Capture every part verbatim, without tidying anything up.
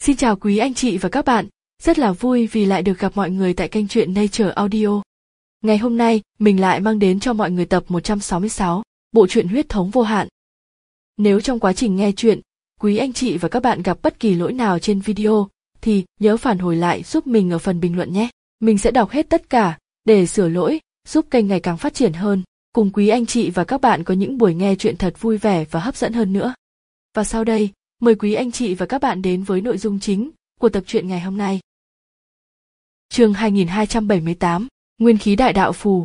Xin chào quý anh chị và các bạn, rất là vui vì lại được gặp mọi người tại kênh truyện Nature Audio. Ngày hôm nay, mình lại mang đến cho mọi người tập một trăm sáu mươi sáu, bộ truyện Huyết thống vô hạn. Nếu trong quá trình nghe truyện, quý anh chị và các bạn gặp bất kỳ lỗi nào trên video, thì nhớ phản hồi lại giúp mình ở phần bình luận nhé. Mình sẽ đọc hết tất cả, để sửa lỗi, giúp kênh ngày càng phát triển hơn, cùng quý anh chị và các bạn có những buổi nghe truyện thật vui vẻ và hấp dẫn hơn nữa. Và sau đây, mời quý anh chị và các bạn đến với nội dung chính của tập truyện ngày hôm nay. Chương hai nghìn hai trăm bảy mươi tám, Nguyên khí đại đạo phù.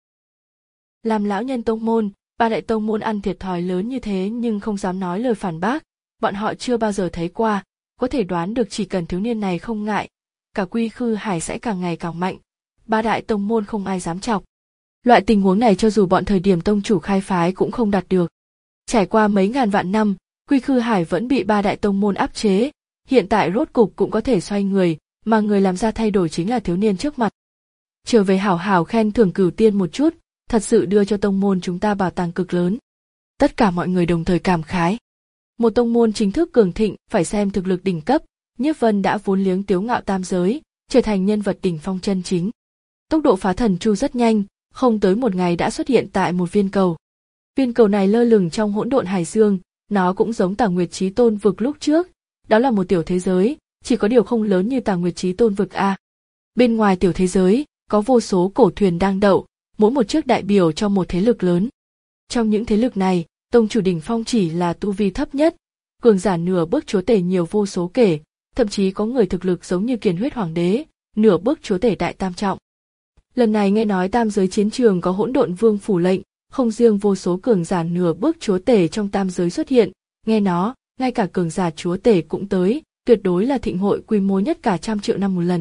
Làm lão nhân tông môn, ba đại tông môn ăn thiệt thòi lớn như thế nhưng không dám nói lời phản bác, bọn họ chưa bao giờ thấy qua, có thể đoán được chỉ cần thiếu niên này không ngại, cả Quy Khư Hải sẽ càng ngày càng mạnh, ba đại tông môn không ai dám chọc. Loại tình huống này cho dù bọn thời điểm tông chủ khai phái cũng không đạt được. Trải qua mấy ngàn vạn năm, Quy Khư Hải vẫn bị ba đại tông môn áp chế, hiện tại rốt cục cũng có thể xoay người, mà người làm ra thay đổi chính là thiếu niên trước mặt. Trở về hảo hảo khen thưởng Cửu Tiên một chút, thật sự đưa cho tông môn chúng ta bảo tàng cực lớn. Tất cả mọi người đồng thời cảm khái. Một tông môn chính thức cường thịnh phải xem thực lực đỉnh cấp, Nhiếp Vân đã vốn liếng tiếu ngạo tam giới, trở thành nhân vật đỉnh phong chân chính. Tốc độ phá thần chu rất nhanh, không tới một ngày đã xuất hiện tại một viên cầu. Viên cầu này lơ lửng trong hỗn độn hải dương, nó cũng giống Tà Nguyệt Chí Tôn vực lúc trước, đó là một tiểu thế giới, chỉ có điều không lớn như Tà Nguyệt Chí Tôn vực a. Bên ngoài tiểu thế giới, có vô số cổ thuyền đang đậu, mỗi một chiếc đại biểu cho một thế lực lớn. Trong những thế lực này, tông chủ đỉnh phong chỉ là tu vi thấp nhất, cường giả nửa bước chúa tể nhiều vô số kể, thậm chí có người thực lực giống như Kiền Huyết Hoàng đế, nửa bước chúa tể đại tam trọng. Lần này nghe nói tam giới chiến trường có hỗn độn vương phủ lệnh, không riêng vô số cường giả nửa bước chúa tể trong tam giới xuất hiện, nghe nó, ngay cả cường giả chúa tể cũng tới, tuyệt đối là thịnh hội quy mô nhất cả trăm triệu năm một lần.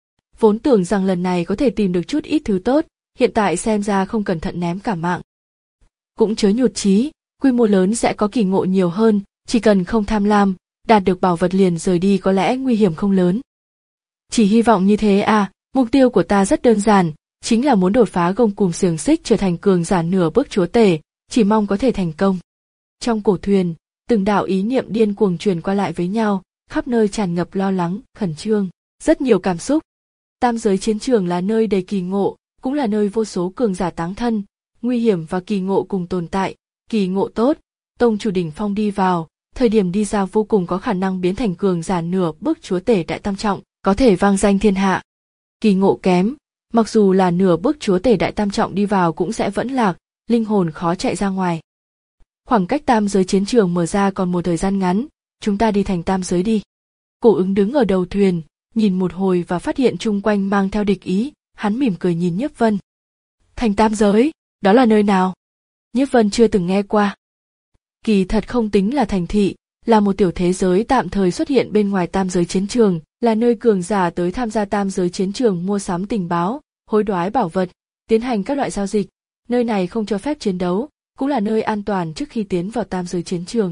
Vốn tưởng rằng lần này có thể tìm được chút ít thứ tốt, hiện tại xem ra không cẩn thận ném cả mạng. Cũng chớ nhụt chí, quy mô lớn sẽ có kỳ ngộ nhiều hơn, chỉ cần không tham lam, đạt được bảo vật liền rời đi có lẽ nguy hiểm không lớn. Chỉ hy vọng như thế à, mục tiêu của ta rất đơn giản, chính là muốn đột phá gông cùm xiềng xích trở thành cường giả nửa bước chúa tể, chỉ mong có thể thành công. Trong cổ thuyền, từng đạo ý niệm điên cuồng truyền qua lại với nhau, khắp nơi tràn ngập lo lắng, khẩn trương, rất nhiều cảm xúc. Tam giới chiến trường là nơi đầy kỳ ngộ, cũng là nơi vô số cường giả táng thân, nguy hiểm và kỳ ngộ cùng tồn tại, kỳ ngộ tốt, tông chủ đỉnh phong đi vào, thời điểm đi ra vô cùng có khả năng biến thành cường giả nửa bước chúa tể đại tam trọng, có thể vang danh thiên hạ. Kỳ ngộ kém, mặc dù là nửa bước chúa tể đại tam trọng đi vào cũng sẽ vẫn lạc, linh hồn khó chạy ra ngoài. Khoảng cách tam giới chiến trường mở ra còn một thời gian ngắn, chúng ta đi thành tam giới đi. Cổ Ứng đứng ở đầu thuyền, nhìn một hồi và phát hiện chung quanh mang theo địch ý, hắn mỉm cười nhìn Nhiếp Vân. Thành tam giới, đó là nơi nào? Nhiếp Vân chưa từng nghe qua. Kỳ thật không tính là thành thị, là một tiểu thế giới tạm thời xuất hiện bên ngoài tam giới chiến trường, là nơi cường giả tới tham gia tam giới chiến trường mua sắm tình báo, hối đoái bảo vật, tiến hành các loại giao dịch. Nơi này không cho phép chiến đấu, cũng là nơi an toàn trước khi tiến vào tam giới chiến trường.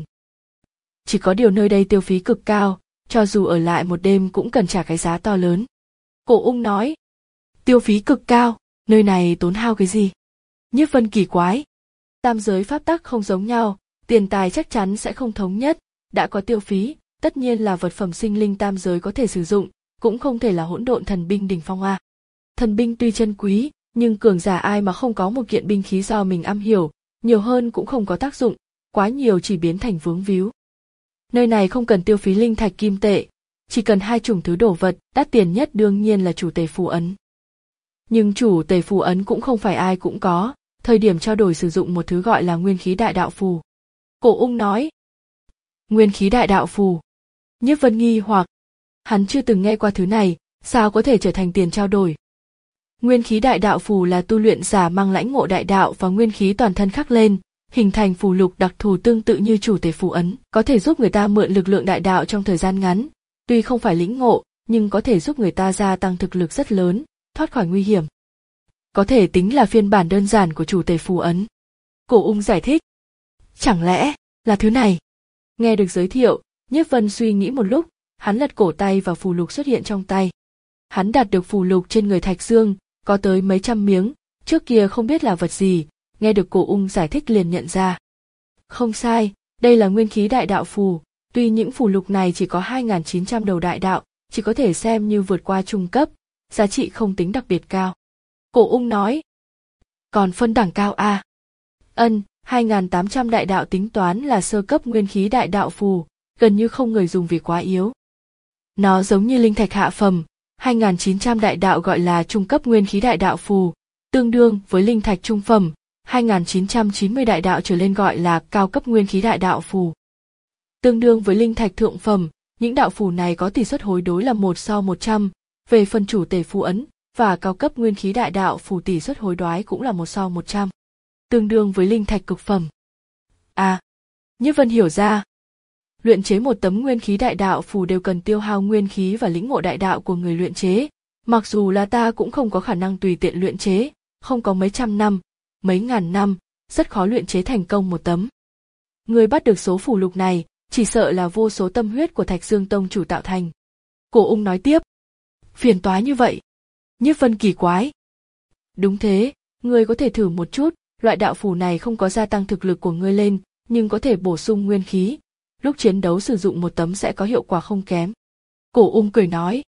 Chỉ có điều nơi đây tiêu phí cực cao, cho dù ở lại một đêm cũng cần trả cái giá to lớn. Cổ Ung nói, tiêu phí cực cao, nơi này tốn hao cái gì? Nhiếp Vân kỳ quái. Tam giới pháp tắc không giống nhau, tiền tài chắc chắn sẽ không thống nhất, đã có tiêu phí, tất nhiên là vật phẩm sinh linh tam giới có thể sử dụng, cũng không thể là hỗn độn thần binh đỉnh phong a. Thần binh tuy chân quý, nhưng cường giả ai mà không có một kiện binh khí do mình am hiểu, nhiều hơn cũng không có tác dụng, quá nhiều chỉ biến thành vướng víu. Nơi này không cần tiêu phí linh thạch kim tệ, chỉ cần hai chủng thứ đồ vật, đắt tiền nhất đương nhiên là chủ tể phù ấn. Nhưng chủ tể phù ấn cũng không phải ai cũng có, thời điểm trao đổi sử dụng một thứ gọi là nguyên khí đại đạo phù. Cổ Ung nói, nguyên khí đại đạo phù. Nhiếp Vân nghi hoặc, hắn chưa từng nghe qua thứ này, sao có thể trở thành tiền trao đổi. Nguyên khí đại đạo phù là tu luyện giả mang lãnh ngộ đại đạo và nguyên khí toàn thân khắc lên, hình thành phù lục đặc thù tương tự như chủ tể phù ấn, có thể giúp người ta mượn lực lượng đại đạo trong thời gian ngắn, tuy không phải lĩnh ngộ, nhưng có thể giúp người ta gia tăng thực lực rất lớn, thoát khỏi nguy hiểm. Có thể tính là phiên bản đơn giản của chủ tể phù ấn. Cổ Ung giải thích. Chẳng lẽ là thứ này? Nghe được giới thiệu, Nhiếp Vân suy nghĩ một lúc, hắn lật cổ tay và phù lục xuất hiện trong tay. Hắn đạt được phù lục trên người Thạch Dương, có tới mấy trăm miếng, trước kia không biết là vật gì, nghe được Cổ Ung giải thích liền nhận ra. Không sai, đây là nguyên khí đại đạo phù, Tuy những phù lục này chỉ có hai nghìn chín trăm đầu đại đạo, chỉ có thể xem như vượt qua trung cấp, giá trị không tính đặc biệt cao. Cổ Ung nói. Còn phân đẳng cao a? Ân, hai nghìn tám trăm đại đạo tính toán là sơ cấp nguyên khí đại đạo phù, gần như không người dùng vì quá yếu. Nó giống như linh thạch hạ phẩm, hai nghìn chín trăm đại đạo gọi là trung cấp nguyên khí đại đạo phù, tương đương với linh thạch trung phẩm, hai nghìn chín trăm chín mươi đại đạo trở lên gọi là cao cấp nguyên khí đại đạo phù. Tương đương với linh thạch thượng phẩm, những đạo phù này có tỷ suất hối đối là một so một trăm, về phần chủ tể phù ấn và cao cấp nguyên khí đại đạo phù tỷ suất hối đoái cũng là một so một trăm, tương đương với linh thạch cực phẩm. À, Nhiếp Vân hiểu ra. Luyện chế một tấm nguyên khí đại đạo phù đều cần tiêu hao nguyên khí và lĩnh ngộ đại đạo của người luyện chế, mặc dù là ta cũng không có khả năng tùy tiện luyện chế, không có mấy trăm năm, mấy ngàn năm, rất khó luyện chế thành công một tấm. Người bắt được số phù lục này, chỉ sợ là vô số tâm huyết của Thạch Dương Tông chủ tạo thành. Cổ Ung nói tiếp. Phiền toái như vậy. Nhiếp Vân kỳ quái. Đúng thế, ngươi có thể thử một chút, loại đạo phù này không có gia tăng thực lực của ngươi lên, nhưng có thể bổ sung nguyên khí. Lúc chiến đấu sử dụng một tấm sẽ có hiệu quả không kém. Cổ Ung cười nói.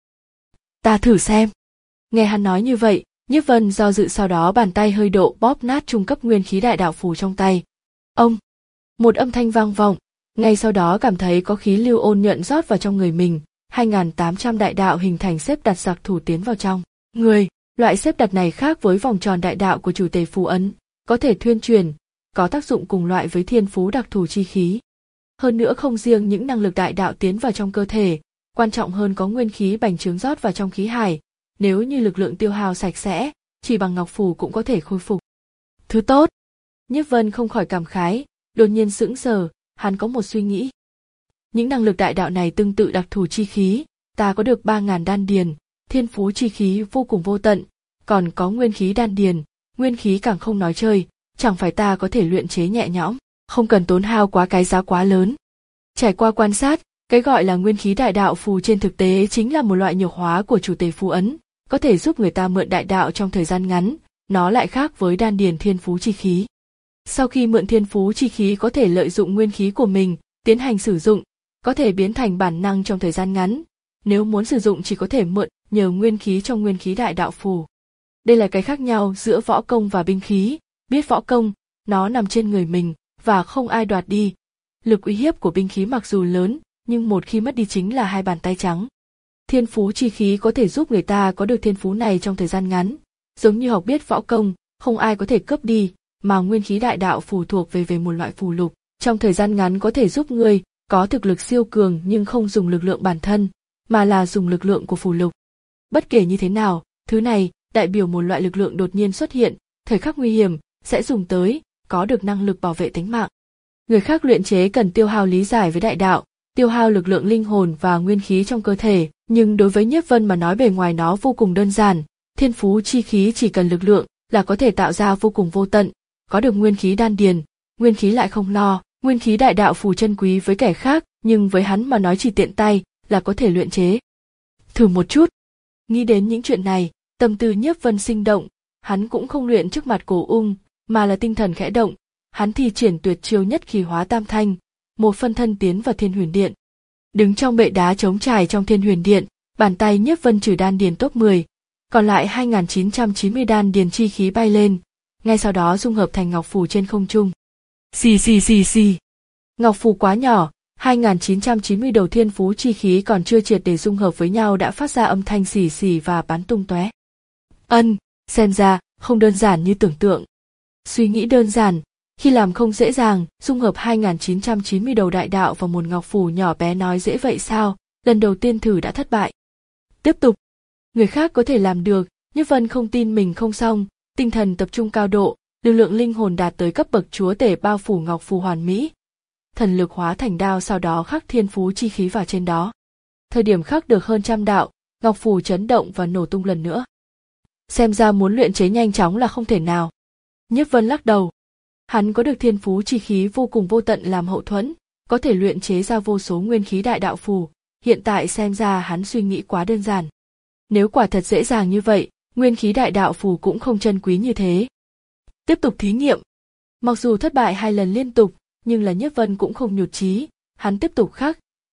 Ta thử xem. Nghe hắn nói như vậy, Nhiếp Vân do dự, sau đó bàn tay hơi độ bóp nát trung cấp nguyên khí đại đạo phù trong tay. Ông! Một âm thanh vang vọng, ngay sau đó cảm thấy có khí lưu ôn nhuận rót vào trong người mình, hai nghìn tám trăm đại đạo hình thành xếp đặt giặc thủ tiến vào trong người. Loại xếp đặt này khác với vòng tròn đại đạo của chủ tể phù ấn, có thể thuyên truyền, có tác dụng cùng loại với thiên phú đặc thù chi khí. Hơn nữa không riêng những năng lực đại đạo tiến vào trong cơ thể, quan trọng hơn có nguyên khí bành trướng rót vào trong khí hải, nếu như lực lượng tiêu hao sạch sẽ, chỉ bằng ngọc phù cũng có thể khôi phục. Thứ tốt. Nhiếp Vân không khỏi cảm khái, đột nhiên sững sờ, hắn có một suy nghĩ. Những năng lực đại đạo này tương tự đặc thù chi khí, ta có được ba ngàn đan điền, thiên phú chi khí vô cùng vô tận, còn có nguyên khí đan điền, nguyên khí càng không nói chơi, chẳng phải ta có thể luyện chế nhẹ nhõm, không cần tốn hao quá cái giá quá lớn. Trải qua quan sát, cái gọi là nguyên khí đại đạo phù trên thực tế chính là một loại nhược hóa của chủ tể phù ấn, có thể giúp người ta mượn đại đạo trong thời gian ngắn, nó lại khác với đan điền thiên phú chi khí. Sau khi mượn thiên phú chi khí có thể lợi dụng nguyên khí của mình, tiến hành sử dụng, có thể biến thành bản năng trong thời gian ngắn, nếu muốn sử dụng chỉ có thể mượn nhờ nguyên khí trong nguyên khí đại đạo phù. Đây là cái khác nhau giữa võ công và binh khí, biết võ công, nó nằm trên người mình và không ai đoạt đi. Lực uy hiếp của binh khí mặc dù lớn, nhưng một khi mất đi chính là hai bàn tay trắng. Thiên phú chi khí có thể giúp người ta có được thiên phú này trong thời gian ngắn, giống như học biết võ công, không ai có thể cướp đi, mà nguyên khí đại đạo phù thuộc về về một loại phù lục, trong thời gian ngắn có thể giúp người có thực lực siêu cường nhưng không dùng lực lượng bản thân, mà là dùng lực lượng của phù lục. Bất kể như thế nào, thứ này đại biểu một loại lực lượng đột nhiên xuất hiện, thời khắc nguy hiểm sẽ dùng tới, có được năng lực bảo vệ tính mạng. Người khác luyện chế cần tiêu hao lý giải với đại đạo, tiêu hao lực lượng linh hồn và nguyên khí trong cơ thể, nhưng đối với Nhiếp Vân mà nói bề ngoài nó vô cùng đơn giản, thiên phú chi khí chỉ cần lực lượng là có thể tạo ra vô cùng vô tận, có được nguyên khí đan điền, nguyên khí lại không lo, nguyên khí đại đạo phù chân quý với kẻ khác, nhưng với hắn mà nói chỉ tiện tay là có thể luyện chế. Thử một chút. Nghĩ đến những chuyện này, tâm tư Nhiếp Vân sinh động, hắn cũng không luyện trước mặt Cổ Ung, mà là tinh thần khẽ động, hắn thi triển tuyệt chiêu nhất khí hóa tam thanh, một phân thân tiến vào Thiên Huyền Điện. Đứng trong bệ đá trống trải trong Thiên Huyền Điện, bàn tay Nhiếp Vân trừ đan điền top mười, còn lại hai nghìn chín trăm chín mươi đan điền chi khí bay lên, ngay sau đó dung hợp thành ngọc phù trên không trung. Xì xì xì xì. Ngọc phù quá nhỏ, hai nghìn chín trăm chín mươi đầu thiên phú chi khí còn chưa triệt để dung hợp với nhau đã phát ra âm thanh xì xì và bắn tung tóe. Ân, xem ra không đơn giản như tưởng tượng. Suy nghĩ đơn giản, khi làm không dễ dàng, dung hợp hai nghìn chín trăm chín mươi đầu đại đạo vào một ngọc phù nhỏ bé nói dễ vậy sao, lần đầu tiên thử đã thất bại. Tiếp tục. Người khác có thể làm được, Nhiếp Vân không tin mình không xong, tinh thần tập trung cao độ, lực lượng linh hồn đạt tới cấp bậc chúa tể bao phủ ngọc phù hoàn mỹ. Thần lực hóa thành đao sau đó khắc thiên phú chi khí vào trên đó. Thời điểm khắc được hơn trăm đạo, ngọc phù chấn động và nổ tung lần nữa. Xem ra muốn luyện chế nhanh chóng là không thể nào. Nhiếp Vân lắc đầu. Hắn có được thiên phú chi khí vô cùng vô tận làm hậu thuẫn, có thể luyện chế ra vô số nguyên khí đại đạo phù, hiện tại xem ra hắn suy nghĩ quá đơn giản. Nếu quả thật dễ dàng như vậy, nguyên khí đại đạo phù cũng không chân quý như thế. Tiếp tục thí nghiệm. Mặc dù thất bại hai lần liên tục, nhưng là Nhiếp Vân cũng không nhụt chí, hắn tiếp tục khắc,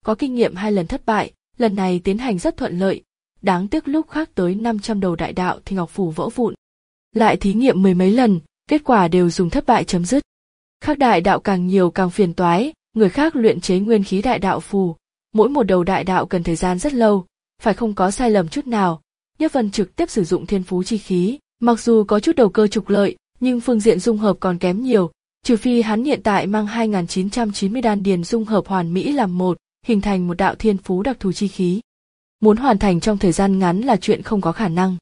có kinh nghiệm hai lần thất bại, lần này tiến hành rất thuận lợi, đáng tiếc lúc khác tới năm trăm đầu đại đạo thì ngọc phù vỡ vụn. Lại thí nghiệm mười mấy lần, kết quả đều dùng thất bại chấm dứt. Khác đại đạo càng nhiều càng phiền toái, người khác luyện chế nguyên khí đại đạo phù, mỗi một đầu đại đạo cần thời gian rất lâu, phải không có sai lầm chút nào. Nhất Vân trực tiếp sử dụng thiên phú chi khí, mặc dù có chút đầu cơ trục lợi, nhưng phương diện dung hợp còn kém nhiều, trừ phi hắn hiện tại mang hai nghìn chín trăm chín mươi đan điền dung hợp hoàn mỹ làm một, hình thành một đạo thiên phú đặc thù chi khí. Muốn hoàn thành trong thời gian ngắn là chuyện không có khả năng.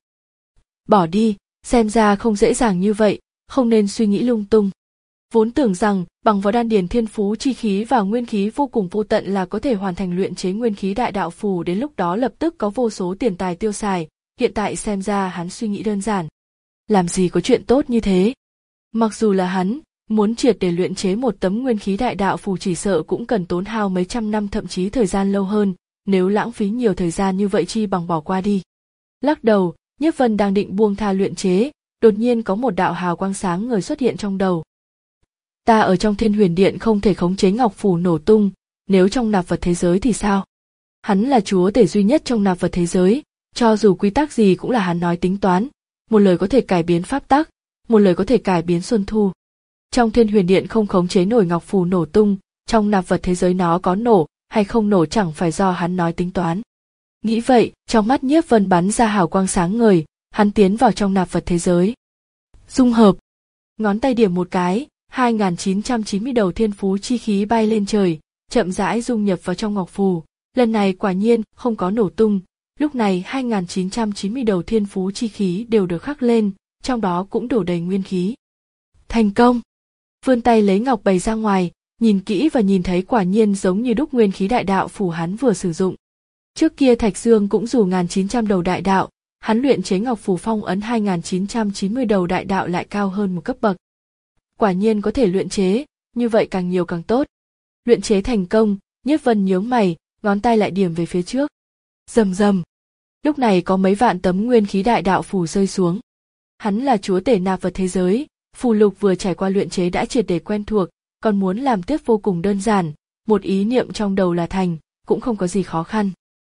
Bỏ đi, xem ra không dễ dàng như vậy, không nên suy nghĩ lung tung. Vốn tưởng rằng bằng vào đan điền thiên phú chi khí và nguyên khí vô cùng vô tận là có thể hoàn thành luyện chế nguyên khí đại đạo phù, đến lúc đó lập tức có vô số tiền tài tiêu xài, hiện tại xem ra hắn suy nghĩ đơn giản. Làm gì có chuyện tốt như thế? Mặc dù là hắn, muốn triệt để luyện chế một tấm nguyên khí đại đạo phù chỉ sợ cũng cần tốn hao mấy trăm năm thậm chí thời gian lâu hơn, nếu lãng phí nhiều thời gian như vậy chi bằng bỏ qua đi. Lắc đầu, Nhiếp Vân đang định buông tha luyện chế, đột nhiên có một đạo hào quang sáng ngời xuất hiện trong đầu. Ta ở trong Thiên Huyền Điện không thể khống chế ngọc phù nổ tung, nếu trong nạp vật thế giới thì sao? Hắn là chúa tể duy nhất trong nạp vật thế giới, cho dù quy tắc gì cũng là hắn nói tính toán, một lời có thể cải biến pháp tắc, một lời có thể cải biến xuân thu. Trong Thiên Huyền Điện không khống chế nổi ngọc phù nổ tung, trong nạp vật thế giới nó có nổ hay không nổ chẳng phải do hắn nói tính toán. Nghĩ vậy, trong mắt Nhiếp Vân bắn ra hào quang sáng ngời, hắn tiến vào trong nạp vật thế giới. Dung hợp. Ngón tay điểm một cái, hai nghìn chín trăm chín mươi đầu thiên phú chi khí bay lên trời, chậm rãi dung nhập vào trong ngọc phù. Lần này quả nhiên không có nổ tung, lúc này hai nghìn chín trăm chín mươi đầu thiên phú chi khí đều được khắc lên, trong đó cũng đổ đầy nguyên khí. Thành công! Vươn tay lấy ngọc bày ra ngoài, nhìn kỹ và nhìn thấy quả nhiên giống như đúc nguyên khí đại đạo phù hắn vừa sử dụng. Trước kia Thạch Dương cũng dù một nghìn chín trăm đầu đại đạo, hắn luyện chế ngọc phù phong ấn hai nghìn chín trăm chín mươi đầu đại đạo lại cao hơn một cấp bậc. Quả nhiên có thể luyện chế, như vậy càng nhiều càng tốt. Luyện chế thành công, Nhiếp Vân nhướng mày, ngón tay lại điểm về phía trước. Rầm rầm. Lúc này có mấy vạn tấm nguyên khí đại đạo phù rơi xuống. Hắn là chúa tể nạp vật thế giới, phù lục vừa trải qua luyện chế đã triệt để quen thuộc, còn muốn làm tiếp vô cùng đơn giản, một ý niệm trong đầu là thành, cũng không có gì khó khăn.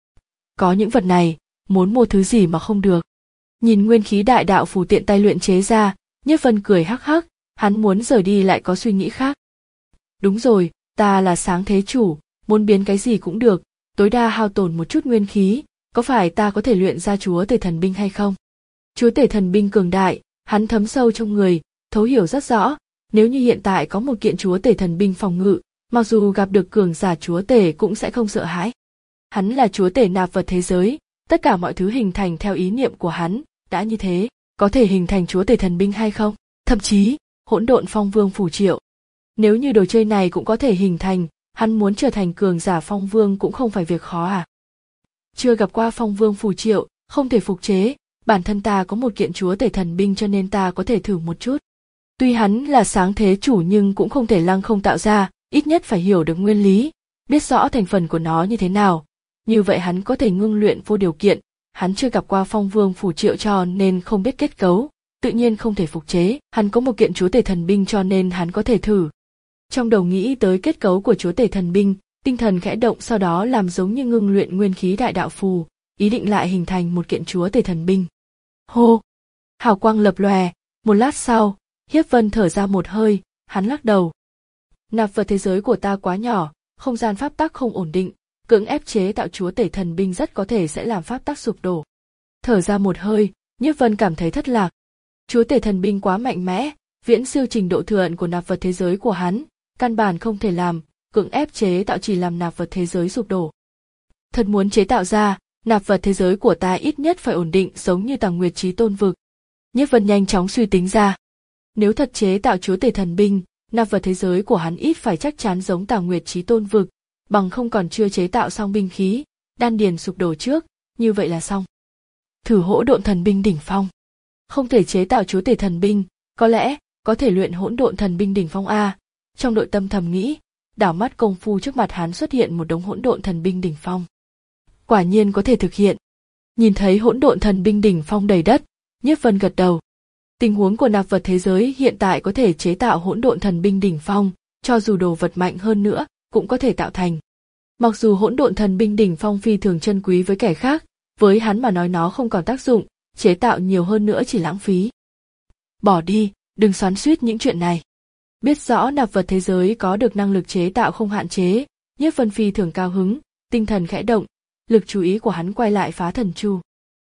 Có những vật này, muốn mua thứ gì mà không được. Nhìn nguyên khí đại đạo phù tiện tay luyện chế ra, Nhiếp Vân cười hắc hắc, hắn muốn rời đi lại có suy nghĩ khác. Đúng rồi, ta là sáng thế chủ, muốn biến cái gì cũng được, tối đa hao tổn một chút nguyên khí, có phải ta có thể luyện ra chúa tể thần binh hay không? Chúa tể thần binh cường đại, hắn thấm sâu trong người, thấu hiểu rất rõ, nếu như hiện tại có một kiện chúa tể thần binh phòng ngự, mặc dù gặp được cường giả chúa tể cũng sẽ không sợ hãi. Hắn là chúa tể nạp vật thế giới, tất cả mọi thứ hình thành theo ý niệm của hắn, đã như thế, có thể hình thành chúa tể thần binh hay không? Thậm chí, hỗn độn phong vương phù triệu. Nếu như đồ chơi này cũng có thể hình thành, hắn muốn trở thành cường giả phong vương cũng không phải việc khó à? Chưa gặp qua phong vương phù triệu, không thể phục chế, bản thân ta có một kiện chúa tể thần binh cho nên ta có thể thử một chút. Tuy hắn là sáng thế chủ nhưng cũng không thể lăng không tạo ra, ít nhất phải hiểu được nguyên lý, biết rõ thành phần của nó như thế nào. Như vậy hắn có thể ngưng luyện vô điều kiện, hắn chưa gặp qua phong vương phù triệu cho nên không biết kết cấu, tự nhiên không thể phục chế, hắn có một kiện chúa tể thần binh cho nên hắn có thể thử. Trong đầu nghĩ tới kết cấu của chúa tể thần binh, tinh thần khẽ động sau đó làm giống như ngưng luyện nguyên khí đại đạo phù, ý định lại hình thành một kiện chúa tể thần binh. Hô! Hào quang lập lòe, một lát sau, Nhiếp Vân thở ra một hơi, hắn lắc đầu. Nạp vật thế giới của ta quá nhỏ, không gian pháp tắc không ổn định, cưỡng ép chế tạo chúa tể thần binh rất có thể sẽ làm pháp tắc sụp đổ. Thở ra một hơi, Nhiếp Vân cảm thấy thất lạc. Chúa tể thần binh quá mạnh mẽ, viễn siêu trình độ thừa ẩn của nạp vật thế giới của hắn, căn bản không thể làm, cưỡng ép chế tạo chỉ làm nạp vật thế giới sụp đổ. Thật muốn chế tạo ra, nạp vật thế giới của ta ít nhất phải ổn định giống như Tàng Nguyệt Chí Tôn vực. Nhiếp Vân nhanh chóng suy tính ra. Nếu thật chế tạo chúa tể thần binh, nạp vật thế giới của hắn ít phải chắc chắn giống Tàng Nguyệt Chí Tôn vực, bằng không còn chưa chế tạo xong binh khí, đan điền sụp đổ trước, như vậy là xong. Thử hỗn độn thần binh đỉnh phong. Không thể chế tạo chúa tể thần binh, có lẽ có thể luyện hỗn độn thần binh đỉnh phong a. Trong nội tâm thầm nghĩ, đảo mắt công phu trước mặt hắn xuất hiện một đống hỗn độn thần binh đỉnh phong. Quả nhiên có thể thực hiện. Nhìn thấy hỗn độn thần binh đỉnh phong đầy đất, Nhiếp Vân gật đầu. Tình huống của nạp vật thế giới hiện tại có thể chế tạo hỗn độn thần binh đỉnh phong, cho dù đồ vật mạnh hơn nữa cũng có thể tạo thành. Mặc dù hỗn độn thần binh đỉnh phong phi thường chân quý với kẻ khác, với hắn mà nói nó không còn tác dụng, chế tạo nhiều hơn nữa chỉ lãng phí. Bỏ đi, đừng xoắn xuýt những chuyện này. Biết rõ nạp vật thế giới có được năng lực chế tạo không hạn chế, Nhiếp Vân phi thường cao hứng, tinh thần khẽ động, lực chú ý của hắn quay lại phá thần chu.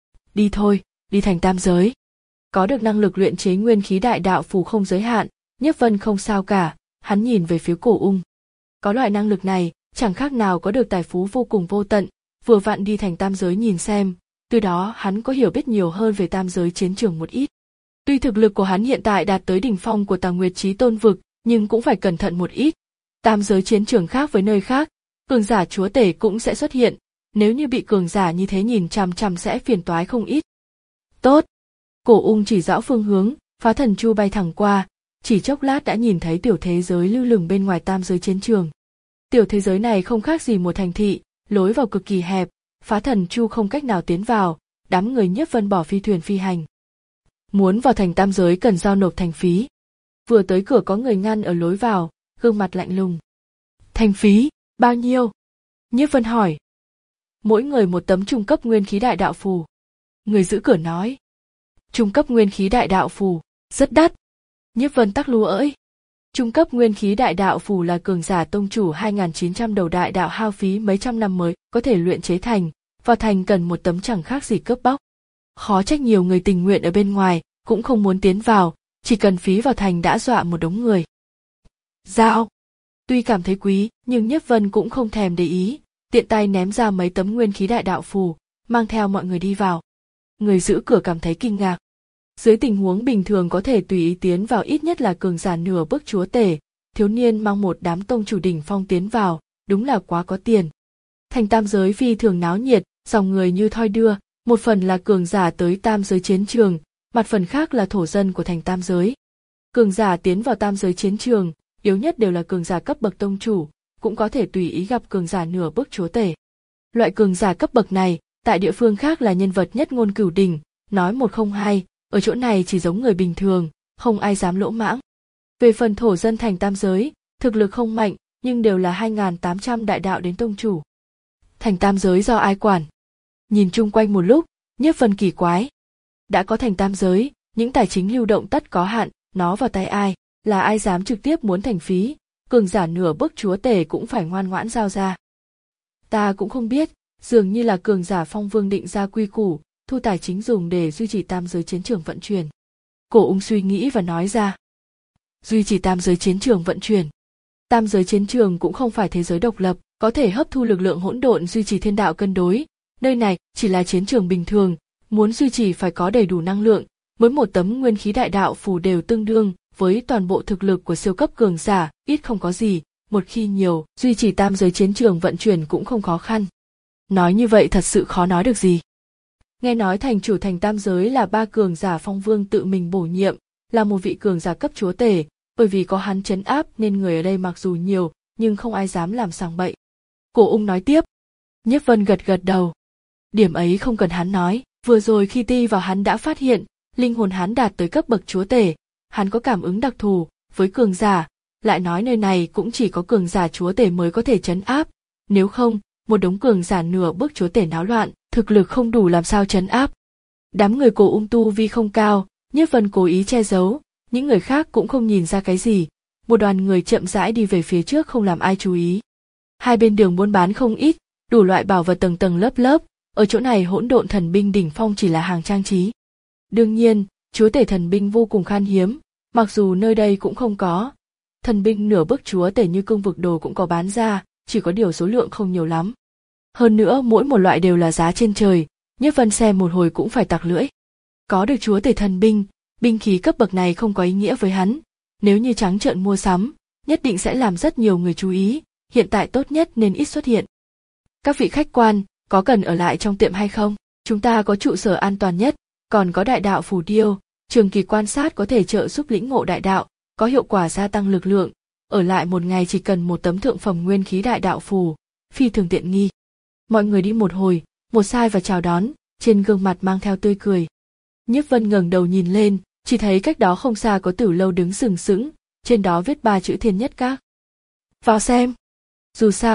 Đi thôi, đi thành tam giới. Có được năng lực luyện chế nguyên khí đại đạo phù không giới hạn, Nhiếp Vân không sao cả, hắn nhìn về phía Cổ Ung. Có loại năng lực này, chẳng khác nào có được tài phú vô cùng vô tận, vừa vặn đi thành tam giới nhìn xem, từ đó hắn có hiểu biết nhiều hơn về tam giới chiến trường một ít. Tuy thực lực của hắn hiện tại đạt tới đỉnh phong của Tà Nguyệt Chí Tôn vực, nhưng cũng phải cẩn thận một ít. Tam giới chiến trường khác với nơi khác, cường giả chúa tể cũng sẽ xuất hiện, nếu như bị cường giả như thế nhìn chằm chằm sẽ phiền toái không ít. Tốt. Cổ Ung chỉ rõ phương hướng, phá thần chu bay thẳng qua, chỉ chốc lát đã nhìn thấy tiểu thế giới lưu lửng bên ngoài tam giới chiến trường. Tiểu thế giới này không khác gì một thành thị, lối vào cực kỳ hẹp, phá thần chu không cách nào tiến vào, đám người Nhiếp Vân bỏ phi thuyền phi hành. Muốn vào thành tam giới cần giao nộp thành phí. Vừa tới cửa có người ngăn ở lối vào, gương mặt lạnh lùng. Thành phí, bao nhiêu? Nhiếp Vân hỏi. Mỗi người một tấm trung cấp nguyên khí đại đạo phù. Người giữ cửa nói. Trung cấp nguyên khí đại đạo phù, rất đắt. Nhiếp Vân tắc lúa ỡi. Trung cấp nguyên khí đại đạo phù là cường giả tông chủ hai nghìn chín trăm đầu đại đạo hao phí mấy trăm năm mới có thể luyện chế thành, vào thành cần một tấm chẳng khác gì cướp bóc. Khó trách nhiều người tình nguyện ở bên ngoài, cũng không muốn tiến vào, chỉ cần phí vào thành đã dọa một đống người. Giao. Tuy cảm thấy quý, nhưng Nhiếp Vân cũng không thèm để ý, tiện tay ném ra mấy tấm nguyên khí đại đạo phù, mang theo mọi người đi vào. Người giữ cửa cảm thấy kinh ngạc. Dưới tình huống bình thường có thể tùy ý tiến vào ít nhất là cường giả nửa bước chúa tể, thiếu niên mang một đám tông chủ đỉnh phong tiến vào, đúng là quá có tiền. Thành tam giới phi thường náo nhiệt, dòng người như thoi đưa, một phần là cường giả tới tam giới chiến trường, mặt phần khác là thổ dân của thành tam giới. Cường giả tiến vào tam giới chiến trường, yếu nhất đều là cường giả cấp bậc tông chủ, cũng có thể tùy ý gặp cường giả nửa bước chúa tể. Loại cường giả cấp bậc này, tại địa phương khác là nhân vật nhất ngôn cửu đỉnh, nói một không hai, ở chỗ này chỉ giống người bình thường, không ai dám lỗ mãng. Về phần thổ dân thành tam giới, thực lực không mạnh, nhưng đều là hai nghìn tám trăm đại đạo đến tông chủ. Thành tam giới do ai quản? Nhìn chung quanh một lúc, Nhiếp Vân kỳ quái. Đã có thành tam giới, những tài chính lưu động tất có hạn, nó vào tay ai, là ai dám trực tiếp muốn thành phí, cường giả nửa bước chúa tể cũng phải ngoan ngoãn giao ra. Ta cũng không biết, dường như là cường giả phong vương định ra quy củ, thu tài chính dùng để duy trì tam giới chiến trường vận chuyển. Cổ Ung suy nghĩ và nói ra. Duy trì tam giới chiến trường vận chuyển. Tam giới chiến trường cũng không phải thế giới độc lập, có thể hấp thu lực lượng hỗn độn duy trì thiên đạo cân đối. Nơi này chỉ là chiến trường bình thường, muốn duy trì phải có đầy đủ năng lượng, mỗi một tấm nguyên khí đại đạo phù đều tương đương với toàn bộ thực lực của siêu cấp cường giả, ít không có gì, một khi nhiều, duy trì tam giới chiến trường vận chuyển cũng không khó khăn. Nói như vậy thật sự khó nói được gì. Nghe nói thành chủ thành tam giới là ba cường giả phong vương tự mình bổ nhiệm, là một vị cường giả cấp chúa tể, bởi vì có hắn trấn áp nên người ở đây mặc dù nhiều, nhưng không ai dám làm sàng bậy. Cổ Ung nói tiếp. Nhiếp Vân gật gật đầu. Điểm ấy không cần hắn nói, vừa rồi khi ti vào hắn đã phát hiện, linh hồn hắn đạt tới cấp bậc chúa tể, hắn có cảm ứng đặc thù với cường giả, lại nói nơi này cũng chỉ có cường giả chúa tể mới có thể trấn áp, nếu không, một đống cường giả nửa bước chúa tể náo loạn, thực lực không đủ làm sao trấn áp. Đám người Cổ Ung tu vi không cao, Nhiếp Vân cố ý che giấu, những người khác cũng không nhìn ra cái gì, một đoàn người chậm rãi đi về phía trước không làm ai chú ý. Hai bên đường buôn bán không ít, đủ loại bảo vật tầng tầng lớp lớp, ở chỗ này hỗn độn thần binh đỉnh phong chỉ là hàng trang trí. Đương nhiên, chúa tể thần binh vô cùng khan hiếm, mặc dù nơi đây cũng không có. Thần binh nửa bước chúa tể như cương vực đồ cũng có bán ra, chỉ có điều số lượng không nhiều lắm. Hơn nữa mỗi một loại đều là giá trên trời, Nhiếp Vân xem một hồi cũng phải tặc lưỡi. Có được chúa tể thần binh, binh khí cấp bậc này không có ý nghĩa với hắn, nếu như trắng trợn mua sắm, nhất định sẽ làm rất nhiều người chú ý, hiện tại tốt nhất nên ít xuất hiện. Các vị khách quan, có cần ở lại trong tiệm hay không? Chúng ta có trụ sở an toàn nhất, còn có đại đạo phù điêu, trường kỳ quan sát có thể trợ giúp lĩnh ngộ đại đạo, có hiệu quả gia tăng lực lượng, ở lại một ngày chỉ cần một tấm thượng phẩm nguyên khí đại đạo phù, phi thường tiện nghi. Mọi người đi một hồi, một sai và chào đón, trên gương mặt mang theo tươi cười. Nhiếp Vân ngẩng đầu nhìn lên, chỉ thấy cách đó không xa có tử lâu đứng sừng sững, trên đó viết ba chữ Thiên Nhất Các. Vào xem. Dù sao,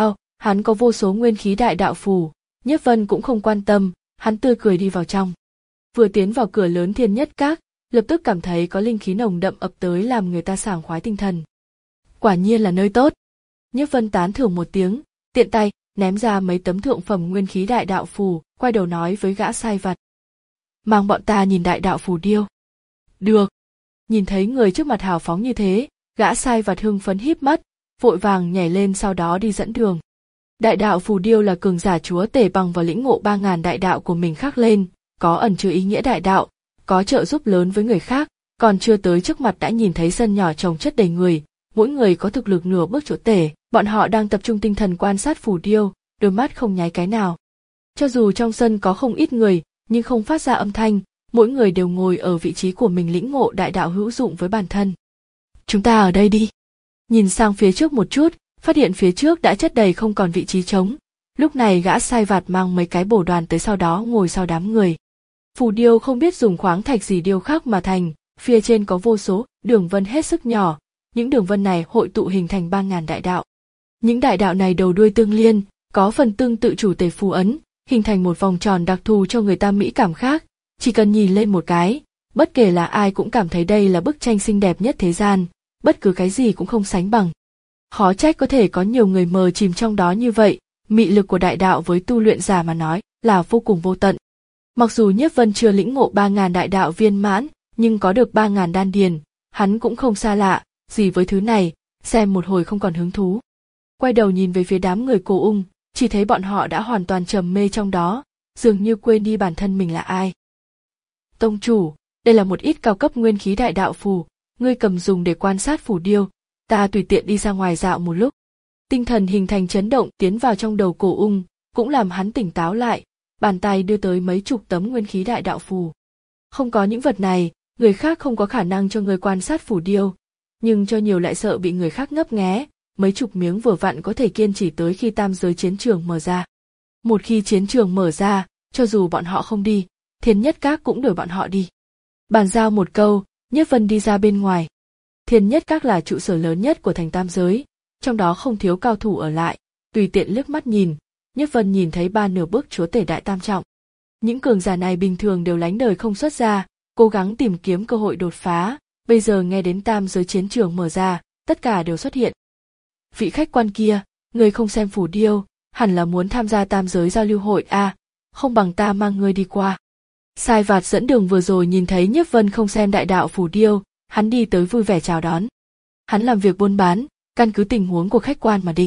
Hắn có vô số nguyên khí đại đạo phù, Nhiếp Vân cũng không quan tâm, hắn tươi cười đi vào trong. Vừa tiến vào cửa lớn Thiên Nhất Các, lập tức cảm thấy có linh khí nồng đậm ập tới làm người ta sảng khoái tinh thần. Quả nhiên là nơi tốt. Nhiếp Vân tán thưởng một tiếng, tiện tay ném ra mấy tấm thượng phẩm nguyên khí đại đạo phù, quay đầu nói với gã sai vặt. Mang bọn ta nhìn đại đạo phù điêu. Được. Nhìn thấy người trước mặt hào phóng như thế, gã sai vặt hưng phấn híp mắt, vội vàng nhảy lên sau đó đi dẫn đường. Đại đạo phù điêu là cường giả chúa tể bằng vào lĩnh ngộ ba ngàn đại đạo của mình khắc lên, có ẩn chứa ý nghĩa đại đạo, có trợ giúp lớn với người khác, còn chưa tới trước mặt đã nhìn thấy sân nhỏ trồng chất đầy người, mỗi người có thực lực nửa bước chúa tể, bọn họ đang tập trung tinh thần quan sát phù điêu, đôi mắt không nháy cái nào. Cho dù trong sân có không ít người, nhưng không phát ra âm thanh, mỗi người đều ngồi ở vị trí của mình lĩnh ngộ đại đạo hữu dụng với bản thân. Chúng ta ở đây đi. Nhìn sang phía trước một chút, phát hiện phía trước đã chất đầy không còn vị trí trống. Lúc này gã sai vặt mang mấy cái bồ đoàn tới sau đó ngồi sau đám người. Phù điêu không biết dùng khoáng thạch gì điêu khắc mà thành, phía trên có vô số đường vân hết sức nhỏ, những đường vân này hội tụ hình thành ba ngàn đại đạo. Những đại đạo này đầu đuôi tương liên, có phần tương tự chủ tể phù ấn, hình thành một vòng tròn đặc thù cho người ta mỹ cảm khác, chỉ cần nhìn lên một cái, bất kể là ai cũng cảm thấy đây là bức tranh xinh đẹp nhất thế gian, bất cứ cái gì cũng không sánh bằng. Khó trách có thể có nhiều người mờ chìm trong đó như vậy, mị lực của đại đạo với tu luyện giả mà nói là vô cùng vô tận. Mặc dù Nhiếp Vân chưa lĩnh ngộ ba ngàn đại đạo viên mãn, nhưng có được ba ngàn đan điền, hắn cũng không xa lạ gì với thứ này, xem một hồi không còn hứng thú. Quay đầu nhìn về phía đám người Cổ Ung, chỉ thấy bọn họ đã hoàn toàn trầm mê trong đó, dường như quên đi bản thân mình là ai. Tông chủ, đây là một ít cao cấp nguyên khí đại đạo phù, ngươi cầm dùng để quan sát phù điêu, ta tùy tiện đi ra ngoài dạo một lúc. Tinh thần hình thành chấn động tiến vào trong đầu Cổ Ung, cũng làm hắn tỉnh táo lại, bàn tay đưa tới mấy chục tấm nguyên khí đại đạo phù. Không có những vật này, người khác không có khả năng cho người quan sát phù điêu, nhưng cho nhiều lại sợ bị người khác ngấp nghé, mấy chục miếng vừa vặn có thể kiên trì tới khi tam giới chiến trường mở ra. Một khi chiến trường mở ra, cho dù bọn họ không đi, Thiên Nhất Các cũng đuổi bọn họ đi. Bàn giao một câu, Nhiếp Vân đi ra bên ngoài. Thiên Nhất Các là trụ sở lớn nhất của thành tam giới, trong đó không thiếu cao thủ ở lại, tùy tiện liếc mắt nhìn, Nhiếp Vân nhìn thấy ba nửa bước chúa tể đại tam trọng. Những cường giả này bình thường đều lánh đời không xuất ra, cố gắng tìm kiếm cơ hội đột phá, bây giờ nghe đến tam giới chiến trường mở ra, tất cả đều xuất hiện. Vị khách quan kia, người không xem phù điêu, hẳn là muốn tham gia tam giới giao lưu hội à, không bằng ta mang ngươi đi qua. Sai vặt dẫn đường vừa rồi nhìn thấy Nhiếp Vân không xem đại đạo phù điêu, hắn đi tới vui vẻ chào đón. Hắn làm việc buôn bán, căn cứ tình huống của khách quan mà định.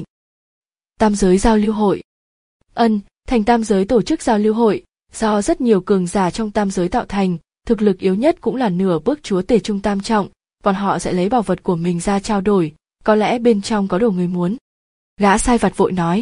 Tam giới giao lưu hội. Ân, thành tam giới tổ chức giao lưu hội, do rất nhiều cường giả trong tam giới tạo thành, thực lực yếu nhất cũng là nửa bước chúa tể trung tam trọng, bọn họ sẽ lấy bảo vật của mình ra trao đổi, có lẽ bên trong có đồ người muốn. Gã sai vặt vội nói.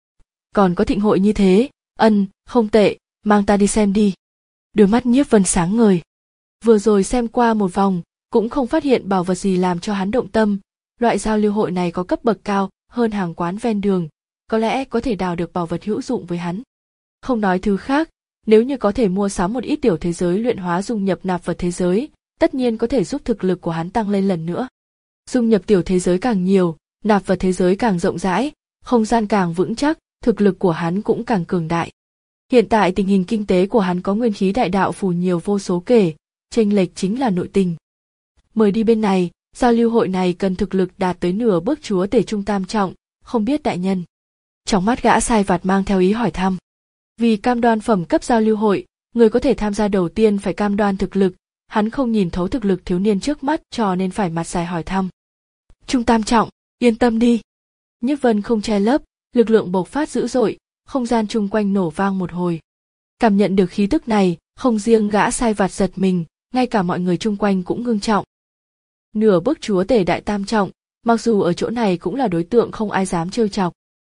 Còn có thịnh hội như thế, ân, không tệ, mang ta đi xem đi. Đôi mắt Nhiếp Vân sáng ngời. Vừa rồi xem qua một vòng, cũng không phát hiện bảo vật gì làm cho hắn động tâm, loại giao lưu hội này có cấp bậc cao hơn hàng quán ven đường, có lẽ có thể đào được bảo vật hữu dụng với hắn. Không nói thứ khác, nếu như có thể mua sắm một ít tiểu thế giới luyện hóa dung nhập nạp vật thế giới, tất nhiên có thể giúp thực lực của hắn tăng lên lần nữa. Dung nhập tiểu thế giới càng nhiều, nạp vật thế giới càng rộng rãi, không gian càng vững chắc, thực lực của hắn cũng càng cường đại. Hiện tại tình hình kinh tế của hắn có nguyên khí đại đạo phù nhiều vô số kể, chênh lệch chính là nội tình. Mời đi bên này, giao lưu hội này cần thực lực đạt tới nửa bước chúa tể trung tam trọng, không biết đại nhân. Trong mắt gã sai vặt mang theo ý hỏi thăm. Vì cam đoan phẩm cấp giao lưu hội, người có thể tham gia đầu tiên phải cam đoan thực lực, hắn không nhìn thấu thực lực thiếu niên trước mắt cho nên phải mặt dài hỏi thăm. Trung tam trọng, yên tâm đi. Nhiếp Vân không che lấp, lực lượng bộc phát dữ dội, không gian chung quanh nổ vang một hồi. Cảm nhận được khí tức này, không riêng gã sai vặt giật mình, ngay cả mọi người chung quanh cũng ngưng trọng. Nửa bước chúa tể đại tam trọng, mặc dù ở chỗ này cũng là đối tượng không ai dám trêu chọc.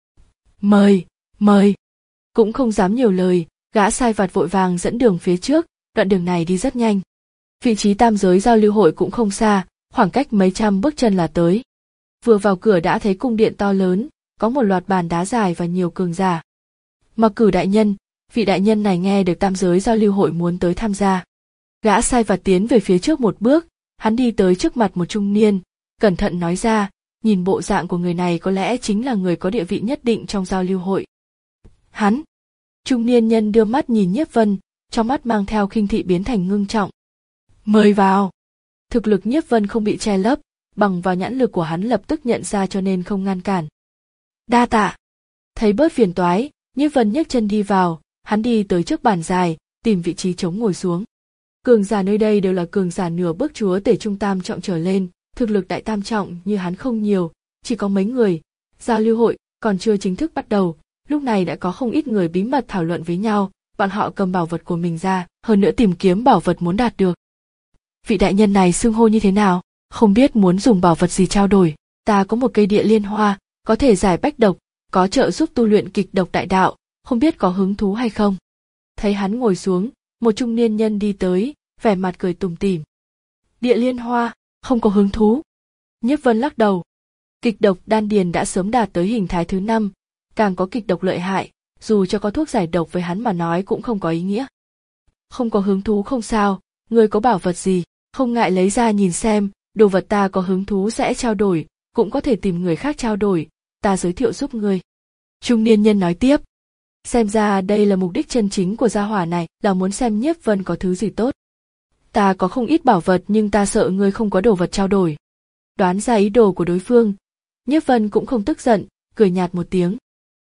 Mời, mời. Cũng không dám nhiều lời, gã sai vặt vội vàng dẫn đường phía trước, đoạn đường này đi rất nhanh. Vị trí tam giới giao lưu hội cũng không xa, khoảng cách mấy trăm bước chân là tới. Vừa vào cửa đã thấy cung điện to lớn, có một loạt bàn đá dài và nhiều cường giả. Mặc Cử đại nhân, vị đại nhân này nghe được tam giới giao lưu hội muốn tới tham gia. Gã sai vặt tiến về phía trước một bước, hắn đi tới trước mặt một trung niên, cẩn thận nói ra, nhìn bộ dạng của người này có lẽ chính là người có địa vị nhất định trong giao lưu hội. Hắn. Trung niên nhân đưa mắt nhìn Nhiếp Vân, trong mắt mang theo khinh thị biến thành ngưng trọng. Mời vào. Thực lực Nhiếp Vân không bị che lấp, bằng vào nhãn lực của hắn lập tức nhận ra cho nên không ngăn cản. Đa tạ. Thấy bớt phiền toái, Nhiếp Vân nhấc chân đi vào, hắn đi tới trước bàn dài, tìm vị trí trống ngồi xuống. Cường giả nơi đây đều là cường giả nửa bước chúa tể trung tam trọng trở lên, thực lực đại tam trọng như hắn không nhiều, chỉ có mấy người. Giao lưu hội còn chưa chính thức bắt đầu, lúc này đã có không ít người bí mật thảo luận với nhau, bọn họ cầm bảo vật của mình ra, hơn nữa tìm kiếm bảo vật muốn đạt được. Vị đại nhân này xưng hô như thế nào, không biết muốn dùng bảo vật gì trao đổi. Ta có một cây địa liên hoa, có thể giải bách độc, có trợ giúp tu luyện kịch độc đại đạo, không biết có hứng thú hay không. Thấy hắn ngồi xuống, một trung niên nhân đi tới, vẻ mặt cười tủm tỉm. Địa liên hoa, không có hứng thú. Nhiếp Vân lắc đầu. Kịch độc đan điền đã sớm đạt tới hình thái thứ năm, càng có kịch độc lợi hại, dù cho có thuốc giải độc với hắn mà nói cũng không có ý nghĩa. Không có hứng thú không sao, ngươi có bảo vật gì, không ngại lấy ra nhìn xem, đồ vật ta có hứng thú sẽ trao đổi, cũng có thể tìm người khác trao đổi, ta giới thiệu giúp ngươi. Trung niên nhân nói tiếp. Xem ra đây là mục đích chân chính của gia hỏa này, là muốn xem Nhiếp Vân có thứ gì tốt. Ta có không ít bảo vật nhưng ta sợ ngươi không có đồ vật trao đổi. Đoán ra ý đồ của đối phương, Nhiếp Vân cũng không tức giận, cười nhạt một tiếng.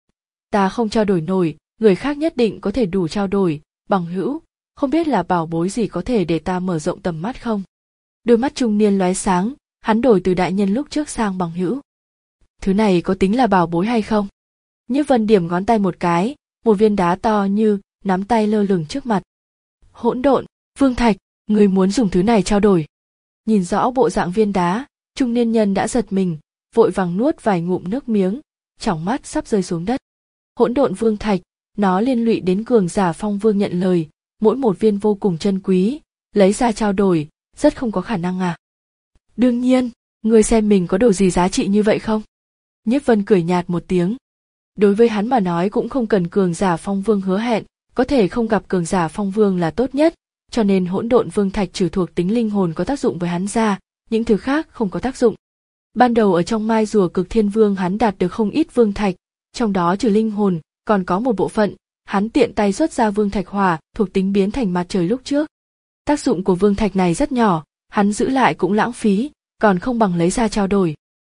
Ta không trao đổi nổi, người khác nhất định có thể đủ trao đổi, bằng hữu, không biết là bảo bối gì có thể để ta mở rộng tầm mắt không? Đôi mắt trung niên lóe sáng, hắn đổi từ đại nhân lúc trước sang bằng hữu. Thứ này có tính là bảo bối hay không? Nhiếp Vân điểm ngón tay một cái, một viên đá to như nắm tay lơ lửng trước mặt. Hỗn độn, vương thạch, người muốn dùng thứ này trao đổi. Nhìn rõ bộ dạng viên đá, trung niên nhân đã giật mình, vội vàng nuốt vài ngụm nước miếng, tròng mắt sắp rơi xuống đất. Hỗn độn vương thạch, nó liên lụy đến cường giả phong vương nhận lời, mỗi một viên vô cùng chân quý, lấy ra trao đổi, rất không có khả năng à. Đương nhiên, ngươi xem mình có đồ gì giá trị như vậy không? Nhiếp Vân cười nhạt một tiếng. Đối với hắn mà nói cũng không cần cường giả phong vương hứa hẹn, có thể không gặp cường giả phong vương là tốt nhất, cho nên hỗn độn vương thạch trừ thuộc tính linh hồn có tác dụng với hắn ra, những thứ khác không có tác dụng. Ban đầu ở trong mai rùa cực thiên vương hắn đạt được không ít vương thạch, trong đó trừ linh hồn, còn có một bộ phận, hắn tiện tay xuất ra vương thạch hỏa, thuộc tính biến thành mặt trời lúc trước. Tác dụng của vương thạch này rất nhỏ, hắn giữ lại cũng lãng phí, còn không bằng lấy ra trao đổi.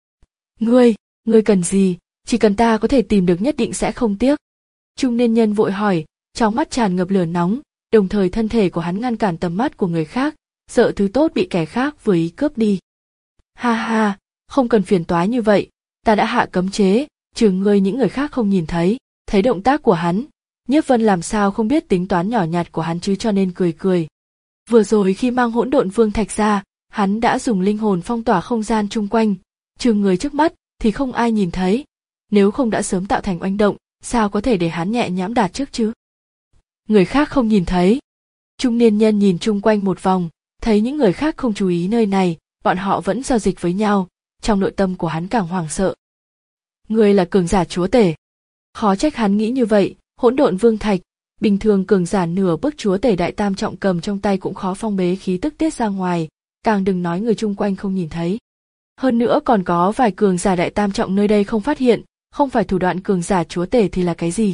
Ngươi, ngươi cần gì, chỉ cần ta có thể tìm được nhất định sẽ không tiếc. Trung niên nhân vội hỏi, trong mắt tràn ngập lửa nóng, đồng thời thân thể của hắn ngăn cản tầm mắt của người khác, sợ thứ tốt bị kẻ khác vừa ý cướp đi. Ha ha, không cần phiền toái như vậy, ta đã hạ cấm chế, trừ ngươi những người khác không nhìn thấy. Thấy động tác của hắn, Nhiếp Vân làm sao không biết tính toán nhỏ nhặt của hắn chứ cho nên cười cười. Vừa rồi khi mang hỗn độn vương thạch ra, hắn đã dùng linh hồn phong tỏa không gian chung quanh, trừ người trước mắt thì không ai nhìn thấy. Nếu không đã sớm tạo thành oanh động, sao có thể để hắn nhẹ nhõm đạt trước chứ? Người khác không nhìn thấy. Trung niên nhân nhìn chung quanh một vòng, thấy những người khác không chú ý nơi này, bọn họ vẫn giao dịch với nhau, trong nội tâm của hắn càng hoảng sợ. Ngươi là cường giả chúa tể. Khó trách hắn nghĩ như vậy, hỗn độn vương thạch, bình thường cường giả nửa bước chúa tể đại tam trọng cầm trong tay cũng khó phong bế khí tức tiết ra ngoài, càng đừng nói người chung quanh không nhìn thấy. Hơn nữa còn có vài cường giả đại tam trọng nơi đây không phát hiện, không phải thủ đoạn cường giả chúa tể thì là cái gì?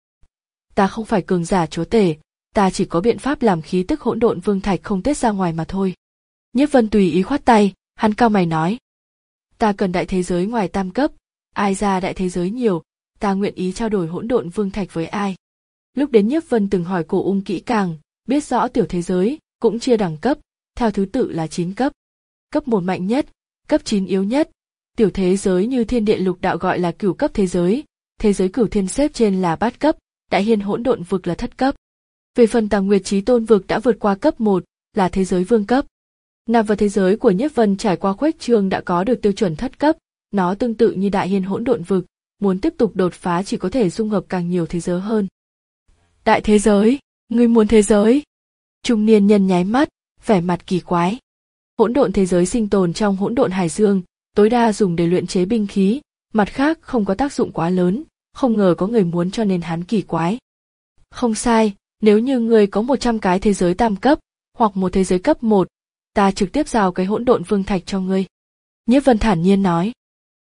Ta không phải cường giả chúa tể, ta chỉ có biện pháp làm khí tức hỗn độn vương thạch không tiết ra ngoài mà thôi. Nhiếp Vân tùy ý khoát tay, hắn cau mày nói. Ta cần đại thế giới ngoài tam cấp, ai ra đại thế giới nhiều, ta nguyện ý trao đổi hỗn độn vương thạch với ai. Lúc đến Nhiếp Vân từng hỏi Cổ Ung kỹ càng, biết rõ tiểu thế giới cũng chia đẳng cấp, theo thứ tự là chín cấp. Cấp một mạnh nhất, cấp chín yếu nhất. Tiểu thế giới như thiên địa lục đạo gọi là cửu cấp thế giới, thế giới cửu thiên xếp trên là bát cấp, đại hiên hỗn độn vực là thất cấp. Về phần Tàng Nguyệt Chí Tôn vực đã vượt qua cấp một, là thế giới vương cấp. Nạp vào thế giới của Nhiếp Vân trải qua khuếch trương đã có được tiêu chuẩn thất cấp, nó tương tự như đại hiên hỗn độn vực, muốn tiếp tục đột phá chỉ có thể dung hợp càng nhiều thế giới hơn. Đại thế giới, ngươi muốn thế giới? Trung niên nhân nháy mắt, vẻ mặt kỳ quái. Hỗn độn thế giới sinh tồn trong hỗn độn hải dương, tối đa dùng để luyện chế binh khí, mặt khác không có tác dụng quá lớn, không ngờ có người muốn cho nên hắn kỳ quái. Không sai, nếu như ngươi có một trăm cái thế giới tam cấp, hoặc một thế giới cấp một, ta trực tiếp giao cái hỗn độn vương thạch cho ngươi. Nhiếp Vân thản nhiên nói.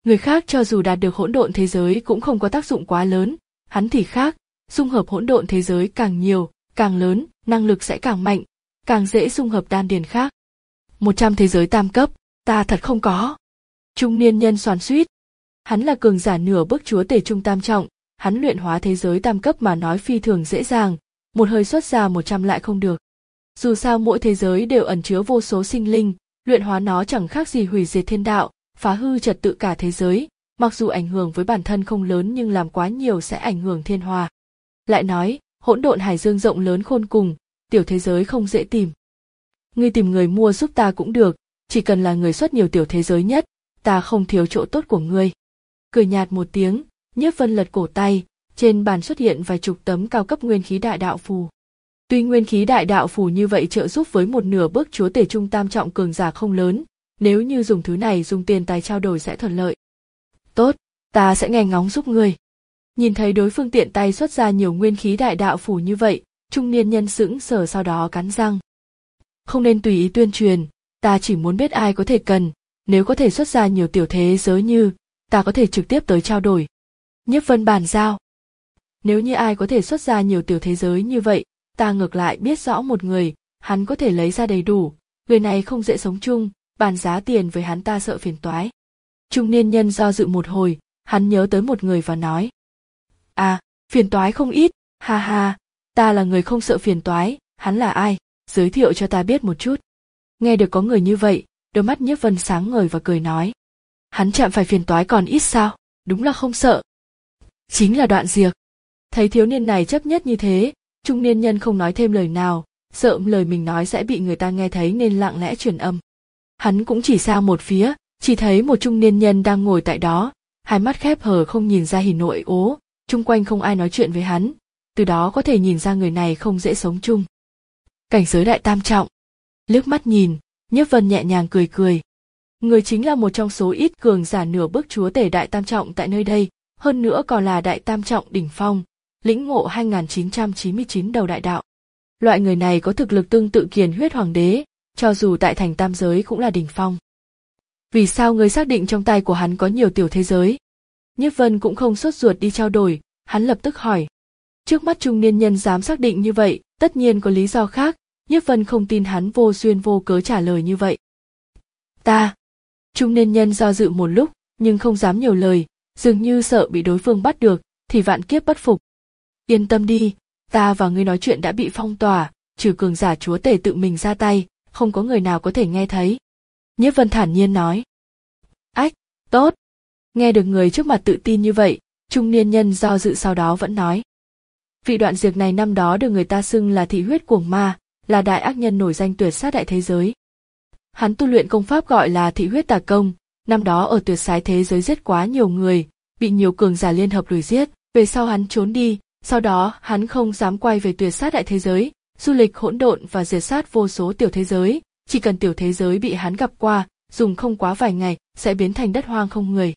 Người khác cho dù đạt được hỗn độn thế giới cũng không có tác dụng quá lớn, hắn thì khác, dung hợp hỗn độn thế giới càng nhiều, càng lớn, năng lực sẽ càng mạnh, càng dễ dung hợp đan điền khác. Một trăm thế giới tam cấp, ta thật không có. Trung niên nhân xoắn xuýt. Hắn là cường giả nửa bước chúa tể trung tam trọng, hắn luyện hóa thế giới tam cấp mà nói phi thường dễ dàng, một hơi xuất ra một trăm lại không được. Dù sao mỗi thế giới đều ẩn chứa vô số sinh linh, luyện hóa nó chẳng khác gì hủy diệt thiên đạo, phá hư trật tự cả thế giới, mặc dù ảnh hưởng với bản thân không lớn nhưng làm quá nhiều sẽ ảnh hưởng thiên hòa. Lại nói, hỗn độn hải dương rộng lớn khôn cùng, tiểu thế giới không dễ tìm. Ngươi tìm người mua giúp ta cũng được, chỉ cần là người xuất nhiều tiểu thế giới nhất, ta không thiếu chỗ tốt của ngươi. Cười nhạt một tiếng, Nhiếp Vân lật cổ tay, trên bàn xuất hiện vài chục tấm cao cấp nguyên khí đại đạo phù. Tuy nguyên khí đại đạo phù như vậy trợ giúp với một nửa bước chúa tể trung tam trọng cường giả không lớn, nếu như dùng thứ này dùng tiền tài trao đổi sẽ thuận lợi. Tốt, ta sẽ nghe ngóng giúp ngươi. Nhìn thấy đối phương tiện tay xuất ra nhiều nguyên khí đại đạo phù như vậy, trung niên nhân sững sờ sau đó cắn răng. Không nên tùy ý tuyên truyền, ta chỉ muốn biết ai có thể cần, nếu có thể xuất ra nhiều tiểu thế giới như, ta có thể trực tiếp tới trao đổi. Nhiếp Vân bàn giao. Nếu như ai có thể xuất ra nhiều tiểu thế giới như vậy, ta ngược lại biết rõ một người, hắn có thể lấy ra đầy đủ, người này không dễ sống chung, bàn giá tiền với hắn ta sợ phiền toái. Trung niên nhân do dự một hồi, hắn nhớ tới một người và nói. À, phiền toái không ít, ha ha, ta là người không sợ phiền toái, hắn là ai, giới thiệu cho ta biết một chút. Nghe được có người như vậy, đôi mắt Nhiếp Vân sáng ngời và cười nói. Hắn chạm phải phiền toái còn ít sao, đúng là không sợ. Chính là Đoạn Diệc. Thấy thiếu niên này chấp nhất như thế, trung niên nhân không nói thêm lời nào, sợ lời mình nói sẽ bị người ta nghe thấy nên lặng lẽ truyền âm. Hắn cũng chỉ sang một phía, chỉ thấy một trung niên nhân đang ngồi tại đó, hai mắt khép hờ không nhìn ra hỉ nộ ố, chung quanh không ai nói chuyện với hắn, từ đó có thể nhìn ra người này không dễ sống chung. Cảnh giới đại tam trọng. Liếc mắt nhìn, Nhiếp Vân nhẹ nhàng cười cười. Người chính là một trong số ít cường giả nửa bước chúa tể đại tam trọng tại nơi đây, hơn nữa còn là đại tam trọng đỉnh phong, lĩnh ngộ hai nghìn chín trăm chín mươi chín đầu đại đạo. Loại người này có thực lực tương tự Kiền Huyết Hoàng đế, cho dù tại thành tam giới cũng là đỉnh phong. Vì sao ngươi xác định trong tay của hắn có nhiều tiểu thế giới? Nhiếp Vân cũng không sốt ruột đi trao đổi, hắn lập tức hỏi. Trước mắt trung niên nhân dám xác định như vậy, tất nhiên có lý do khác, Nhiếp Vân không tin hắn vô duyên vô cớ trả lời như vậy. Ta. Trung niên nhân do dự một lúc, nhưng không dám nhiều lời, dường như sợ bị đối phương bắt được, thì vạn kiếp bất phục. Yên tâm đi, ta và ngươi nói chuyện đã bị phong tỏa, trừ cường giả chúa tể tự mình ra tay, không có người nào có thể nghe thấy. Nhiếp Vân thản nhiên nói. Ách, tốt. Nghe được người trước mặt tự tin như vậy, trung niên nhân do dự sau đó vẫn nói. Vị Đoạn Diệc này năm đó được người ta xưng là thị huyết cuồng ma, là đại ác nhân nổi danh tuyệt sát đại thế giới. Hắn tu luyện công pháp gọi là thị huyết tà công, năm đó ở tuyệt sái thế giới giết quá nhiều người, bị nhiều cường giả liên hợp đuổi giết, về sau hắn trốn đi, sau đó hắn không dám quay về tuyệt sát đại thế giới, du lịch hỗn độn và diệt sát vô số tiểu thế giới, chỉ cần tiểu thế giới bị hắn gặp qua, dùng không quá vài ngày sẽ biến thành đất hoang không người.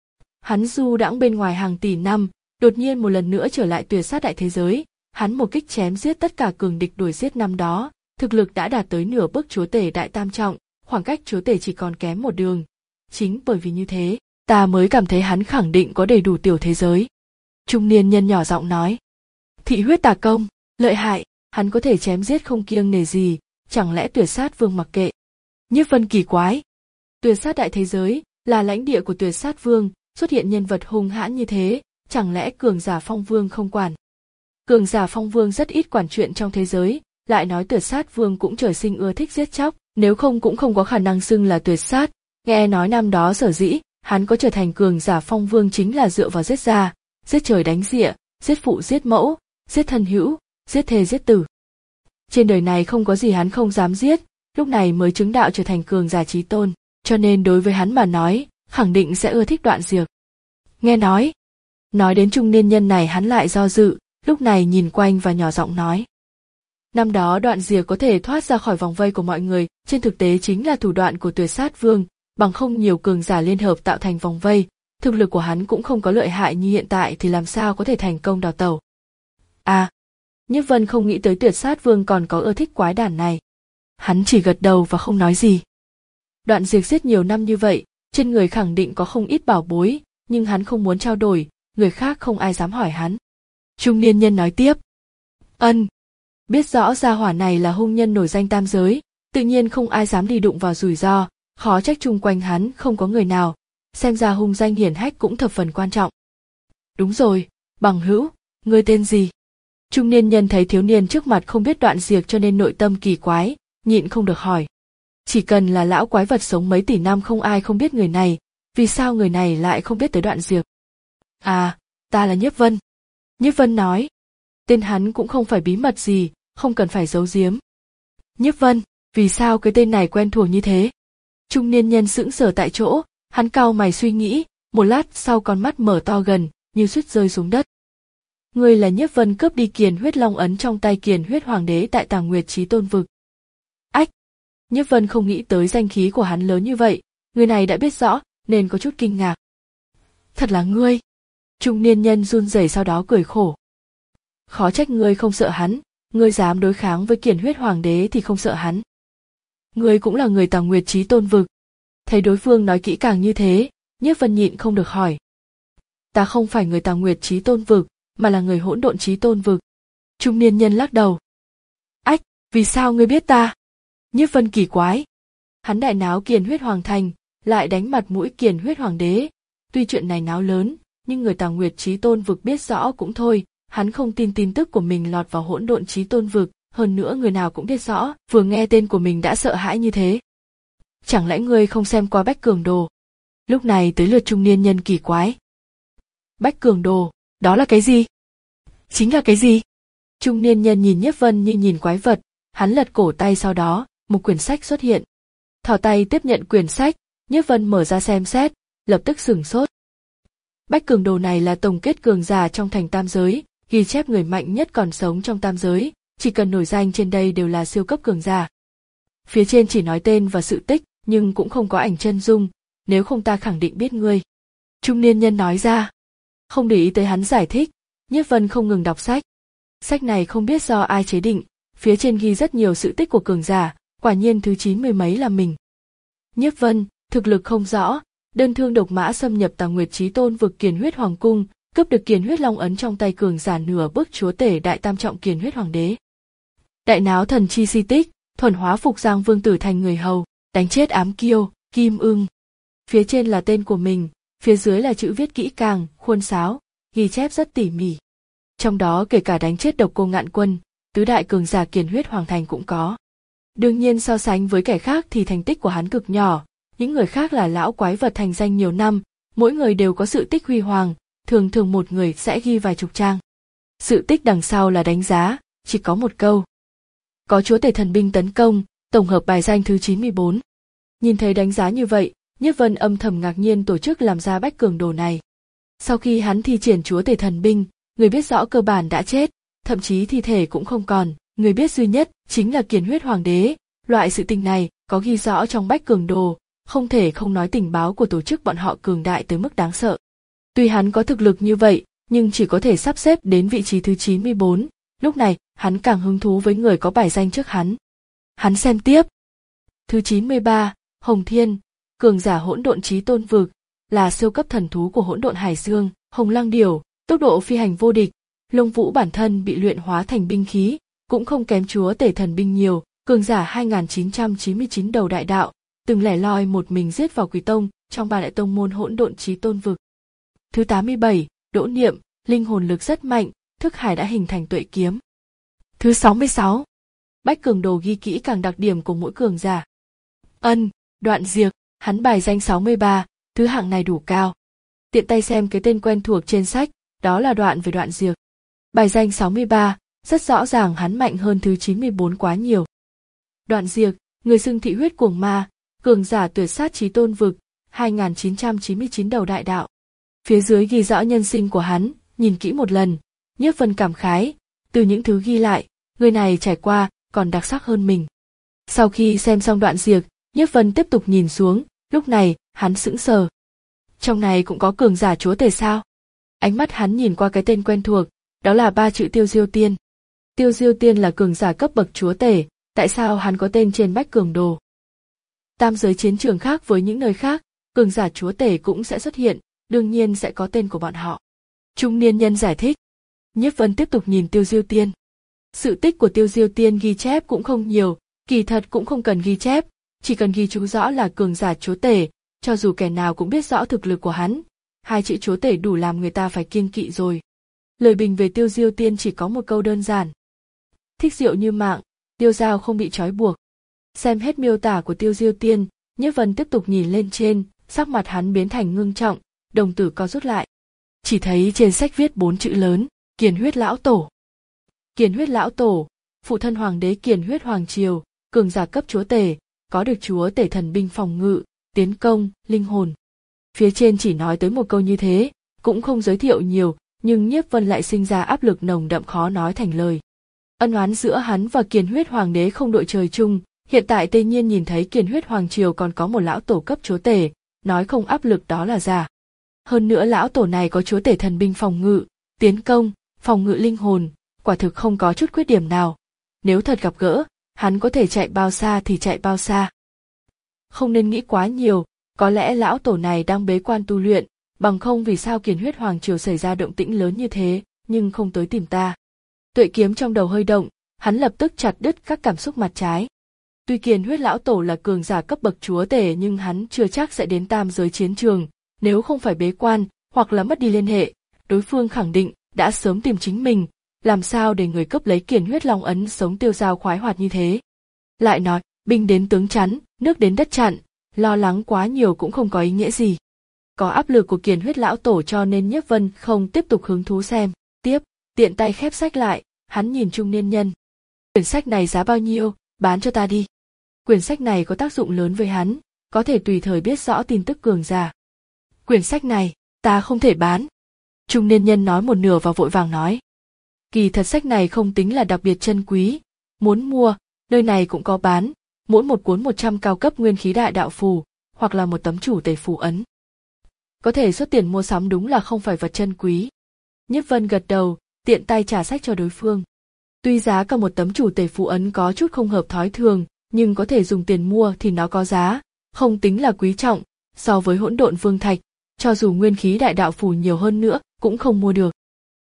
Hắn du đãng bên ngoài hàng tỷ năm, đột nhiên một lần nữa trở lại tuyệt sát đại thế giới, hắn một kích chém giết tất cả cường địch đuổi giết năm đó, thực lực đã đạt tới nửa bước chúa tể đại tam trọng, khoảng cách chúa tể chỉ còn kém một đường. Chính bởi vì như thế, ta mới cảm thấy hắn khẳng định có đầy đủ tiểu thế giới. Trung niên nhân nhỏ giọng nói. Thị huyết tà công, lợi hại, hắn có thể chém giết không kiêng nể gì, chẳng lẽ tuyệt sát vương mặc kệ. Nhiếp Vân kỳ quái. Tuyệt sát đại thế giới, là lãnh địa của tuyệt sát vương, xuất hiện nhân vật hung hãn như thế, chẳng lẽ cường giả phong vương không quản. Cường giả phong vương rất ít quản chuyện trong thế giới, lại nói tuyệt sát vương cũng trời sinh ưa thích giết chóc, nếu không cũng không có khả năng xưng là tuyệt sát. Nghe nói năm đó sở dĩ, hắn có trở thành cường giả phong vương chính là dựa vào giết gia, giết trời đánh rịa, giết phụ giết mẫu, giết thân hữu, giết thê giết tử. Trên đời này không có gì hắn không dám giết, lúc này mới chứng đạo trở thành cường giả chí tôn, cho nên đối với hắn mà nói, khẳng định sẽ ưa thích Đoạn Diệc. Nghe nói, nói đến trung niên nhân này hắn lại do dự, lúc này nhìn quanh và nhỏ giọng nói. Năm đó Đoạn Diệc có thể thoát ra khỏi vòng vây của mọi người, trên thực tế chính là thủ đoạn của tuyệt sát vương, bằng không nhiều cường giả liên hợp tạo thành vòng vây, thực lực của hắn cũng không có lợi hại như hiện tại thì làm sao có thể thành công đào tẩu. À, Nhiếp Vân không nghĩ tới tuyệt sát vương còn có ưa thích quái đản này. Hắn chỉ gật đầu và không nói gì. Đoạn Diệc giết nhiều năm như vậy, Trên người khẳng định có không ít bảo bối, nhưng hắn không muốn trao đổi, người khác không ai dám hỏi hắn. Trung niên nhân nói tiếp. Ân. Biết rõ gia hỏa này là hung nhân nổi danh tam giới, tự nhiên không ai dám đi đụng vào rủi ro, khó trách chung quanh hắn không có người nào, xem ra hung danh hiển hách cũng thập phần quan trọng. Đúng rồi, bằng hữu, ngươi tên gì? Trung niên nhân thấy thiếu niên trước mặt không biết Đoạn Diệp cho nên nội tâm kỳ quái, nhịn không được hỏi. Chỉ cần là lão quái vật sống mấy tỷ năm không ai không biết người này, vì sao người này lại không biết tới Đoạn Diệp? À, ta là Nhiếp Vân. Nhiếp Vân nói. Tên hắn cũng không phải bí mật gì, không cần phải giấu giếm. Nhiếp Vân, vì sao cái tên này quen thuộc như thế? Trung niên nhân sững sờ tại chỗ, hắn cau mày suy nghĩ, một lát sau con mắt mở to gần, như suýt rơi xuống đất. Ngươi là Nhiếp Vân cướp đi Kiền Huyết Long ấn trong tay Kiền Huyết Hoàng đế tại Tàng Nguyệt Chí Tôn vực. Ách! Nhiếp Vân không nghĩ tới danh khí của hắn lớn như vậy, người này đã biết rõ, nên có chút kinh ngạc. Thật là ngươi! Trung niên nhân run rẩy sau đó cười khổ. Khó trách ngươi không sợ hắn, ngươi dám đối kháng với Kiền Huyết Hoàng đế thì không sợ hắn. Ngươi cũng là người Tàng Nguyệt Chí Tôn vực. Thấy đối phương nói kỹ càng như thế, Nhiếp Vân nhịn không được hỏi. Ta không phải người Tàng Nguyệt Chí Tôn vực, mà là người Hỗn Độn Chí Tôn vực. Trung niên nhân lắc đầu. Ách, vì sao ngươi biết ta? Nhiếp Vân kỳ quái. Hắn đại náo Kiền Huyết Hoàng thành, lại đánh mặt mũi Kiền Huyết Hoàng đế. Tuy chuyện này náo lớn, nhưng người Tàng Nguyệt Chí Tôn vực biết rõ cũng thôi, hắn không tin tin tức của mình lọt vào Hỗn Độn Chí Tôn vực, hơn nữa người nào cũng biết rõ, vừa nghe tên của mình đã sợ hãi như thế. Chẳng lẽ ngươi không xem qua Bách Cường Đồ? Lúc này tới lượt trung niên nhân kỳ quái. Bách Cường Đồ, đó là cái gì? Chính là cái gì? Trung niên nhân nhìn Nhiếp Vân như nhìn quái vật, hắn lật cổ tay sau đó, một quyển sách xuất hiện. Thò tay tiếp nhận quyển sách, Nhiếp Vân mở ra xem xét, lập tức sửng sốt. Bách Cường Đồ này là tổng kết cường giả trong thành tam giới, ghi chép người mạnh nhất còn sống trong tam giới, chỉ cần nổi danh trên đây đều là siêu cấp cường giả. Phía trên chỉ nói tên và sự tích, nhưng cũng không có ảnh chân dung, nếu không ta khẳng định biết ngươi. Trung niên nhân nói ra. Không để ý tới hắn giải thích, Nhiếp Vân không ngừng đọc sách. Sách này không biết do ai chế định, phía trên ghi rất nhiều sự tích của cường giả, quả nhiên thứ chín mươi mấy là mình. Nhiếp Vân, thực lực không rõ, đơn thương độc mã xâm nhập Tàng Nguyệt Chí Tôn vực Kiền Huyết Hoàng cung, cướp được Kiền Huyết Long ấn trong tay cường giả nửa bước chúa tể đại tam trọng Kiền Huyết Hoàng đế. Đại náo thần chi si tích, thuần hóa Phục Giang vương tử thành người hầu, đánh chết ám kiêu, Kim Ưng. Phía trên là tên của mình, phía dưới là chữ viết kỹ càng, khuôn sáo, ghi chép rất tỉ mỉ. Trong đó kể cả đánh chết Độc Cô Ngạn Quân, tứ đại cường giả Kiền Huyết Hoàng thành cũng có. Đương nhiên so sánh với kẻ khác thì thành tích của hắn cực nhỏ, những người khác là lão quái vật thành danh nhiều năm, mỗi người đều có sự tích huy hoàng, thường thường một người sẽ ghi vài chục trang. Sự tích đằng sau là đánh giá, chỉ có một câu. Có chúa tể thần binh tấn công, tổng hợp bài danh thứ chín mươi bốn. Nhìn thấy đánh giá như vậy, Nhiếp Vân âm thầm ngạc nhiên tổ chức làm ra Bách Cường Đồ này. Sau khi hắn thi triển chúa tể thần binh, người biết rõ cơ bản đã chết, thậm chí thi thể cũng không còn, người biết duy nhất chính là Kiền Huyết Hoàng đế. Loại sự tình này có ghi rõ trong Bách Cường Đồ, không thể không nói tình báo của tổ chức bọn họ cường đại tới mức đáng sợ. Tuy hắn có thực lực như vậy, nhưng chỉ có thể sắp xếp đến vị trí thứ chín mươi bốn, lúc này hắn càng hứng thú với người có bài danh trước hắn. Hắn xem tiếp. Thứ chín mươi ba, Hồng Thiên, cường giả Hỗn Độn Chí Tôn vực, là siêu cấp thần thú của Hỗn Độn Hải Dương, Hồng Lăng Điểu, tốc độ phi hành vô địch, lông vũ bản thân bị luyện hóa thành binh khí, cũng không kém chúa tể thần binh nhiều, cường giả hai nghìn chín trăm chín mươi chín đầu đại đạo, từng lẻ loi một mình giết vào Quỷ Tông trong ba đại tông môn Hỗn Độn Chí Tôn vực. Thứ tám mươi bảy, Đỗ Niệm, linh hồn lực rất mạnh, thức hải đã hình thành tuệ kiếm. Thứ sáu mươi sáu, Bách Cường Đồ ghi kỹ càng đặc điểm của mỗi cường giả. Ân, Đoạn Diệp, hắn bài danh sáu mươi ba, thứ hạng này đủ cao. Tiện tay xem cái tên quen thuộc trên sách, đó là Đoạn về Đoạn Diệp. Bài danh sáu mươi ba, rất rõ ràng hắn mạnh hơn thứ chín mươi bốn quá nhiều. Đoạn Diệp, người xưng thị huyết cuồng ma, cường giả tuyệt sát Chí Tôn vực, hai nghìn chín trăm chín mươi chín đầu đại đạo. Phía dưới ghi rõ nhân sinh của hắn, nhìn kỹ một lần, Nhiếp Vân cảm khái, từ những thứ ghi lại, người này trải qua còn đặc sắc hơn mình. Sau khi xem xong Đoạn Diệp, Nhiếp Vân tiếp tục nhìn xuống, lúc này hắn sững sờ. Trong này cũng có cường giả chúa tể sao? Ánh mắt hắn nhìn qua cái tên quen thuộc, đó là ba chữ Tiêu Diêu Tiên. Tiêu Diêu Tiên là cường giả cấp bậc chúa tể, tại sao hắn có tên trên Bách Cường Đồ? Tam giới chiến trường khác với những nơi khác, cường giả chúa tể cũng sẽ xuất hiện, đương nhiên sẽ có tên của bọn họ. Trung niên nhân giải thích. Nhiếp Vân tiếp tục nhìn Tiêu Diêu Tiên. Sự tích của Tiêu Diêu Tiên ghi chép cũng không nhiều, kỳ thật cũng không cần ghi chép, chỉ cần ghi chú rõ là cường giả chúa tể, cho dù kẻ nào cũng biết rõ thực lực của hắn. Hai chữ chúa tể đủ làm người ta phải kiêng kỵ rồi. Lời bình về Tiêu Diêu Tiên chỉ có một câu đơn giản. Thích rượu như mạng, tiêu dao không bị trói buộc. Xem hết miêu tả của Tiêu Diêu Tiên, Nhiếp Vân tiếp tục nhìn lên trên, sắc mặt hắn biến thành ngưng trọng, đồng tử co rút lại. Chỉ thấy trên sách viết bốn chữ lớn, Kiền Huyết Lão Tổ. Kiền Huyết Lão Tổ, phụ thân hoàng đế Kiền Huyết Hoàng Triều, cường giả cấp chúa tể, có được chúa tể thần binh phòng ngự, tiến công, linh hồn. Phía trên chỉ nói tới một câu như thế, cũng không giới thiệu nhiều, nhưng Nhiếp Vân lại sinh ra áp lực nồng đậm khó nói thành lời. Ân oán giữa hắn và Kiền Huyết Hoàng đế không đội trời chung, hiện tại Tây Nhiên nhìn thấy Kiền Huyết Hoàng Triều còn có một lão tổ cấp chúa tể, nói không áp lực đó là giả. Hơn nữa lão tổ này có chúa tể thần binh phòng ngự, tiến công, phòng ngự linh hồn, quả thực không có chút khuyết điểm nào. Nếu thật gặp gỡ, hắn có thể chạy bao xa thì chạy bao xa. Không nên nghĩ quá nhiều, có lẽ lão tổ này đang bế quan tu luyện, bằng không vì sao Kiền Huyết Hoàng Triều xảy ra động tĩnh lớn như thế, nhưng không tới tìm ta. Tuệ kiếm trong đầu hơi động, hắn lập tức chặt đứt các cảm xúc mặt trái. Tuy Kiền Huyết Lão Tổ là cường giả cấp bậc chúa tể nhưng hắn chưa chắc sẽ đến tam giới chiến trường, nếu không phải bế quan, hoặc là mất đi liên hệ, đối phương khẳng định đã sớm tìm chính mình, làm sao để người cướp lấy Kiền Huyết Long ấn sống tiêu dao khoái hoạt như thế. Lại nói, binh đến tướng chắn, nước đến đất chặn, lo lắng quá nhiều cũng không có ý nghĩa gì. Có áp lực của Kiền Huyết Lão Tổ cho nên Nhiếp Vân không tiếp tục hứng thú xem, tiếp, tiện tay khép sách lại, hắn nhìn trung niên nhân. Quyển sách này giá bao nhiêu, bán cho ta đi. Quyển sách này có tác dụng lớn với hắn, có thể tùy thời biết rõ tin tức cường giả. Quyển sách này, ta không thể bán. Trung niên nhân nói một nửa và vội vàng nói. Kỳ thật sách này không tính là đặc biệt chân quý, muốn mua, nơi này cũng có bán, mỗi một cuốn một trăm cao cấp nguyên khí đại đạo phù, hoặc là một tấm chủ tể phù ấn. Có thể xuất tiền mua sắm đúng là không phải vật chân quý. Nhiếp Vân gật đầu, tiện tay trả sách cho đối phương. Tuy giá cả một tấm chủ tể phù ấn có chút không hợp thói thường, nhưng có thể dùng tiền mua thì nó có giá, không tính là quý trọng, so với hỗn độn vương thạch, cho dù nguyên khí đại đạo phù nhiều hơn nữa cũng không mua được.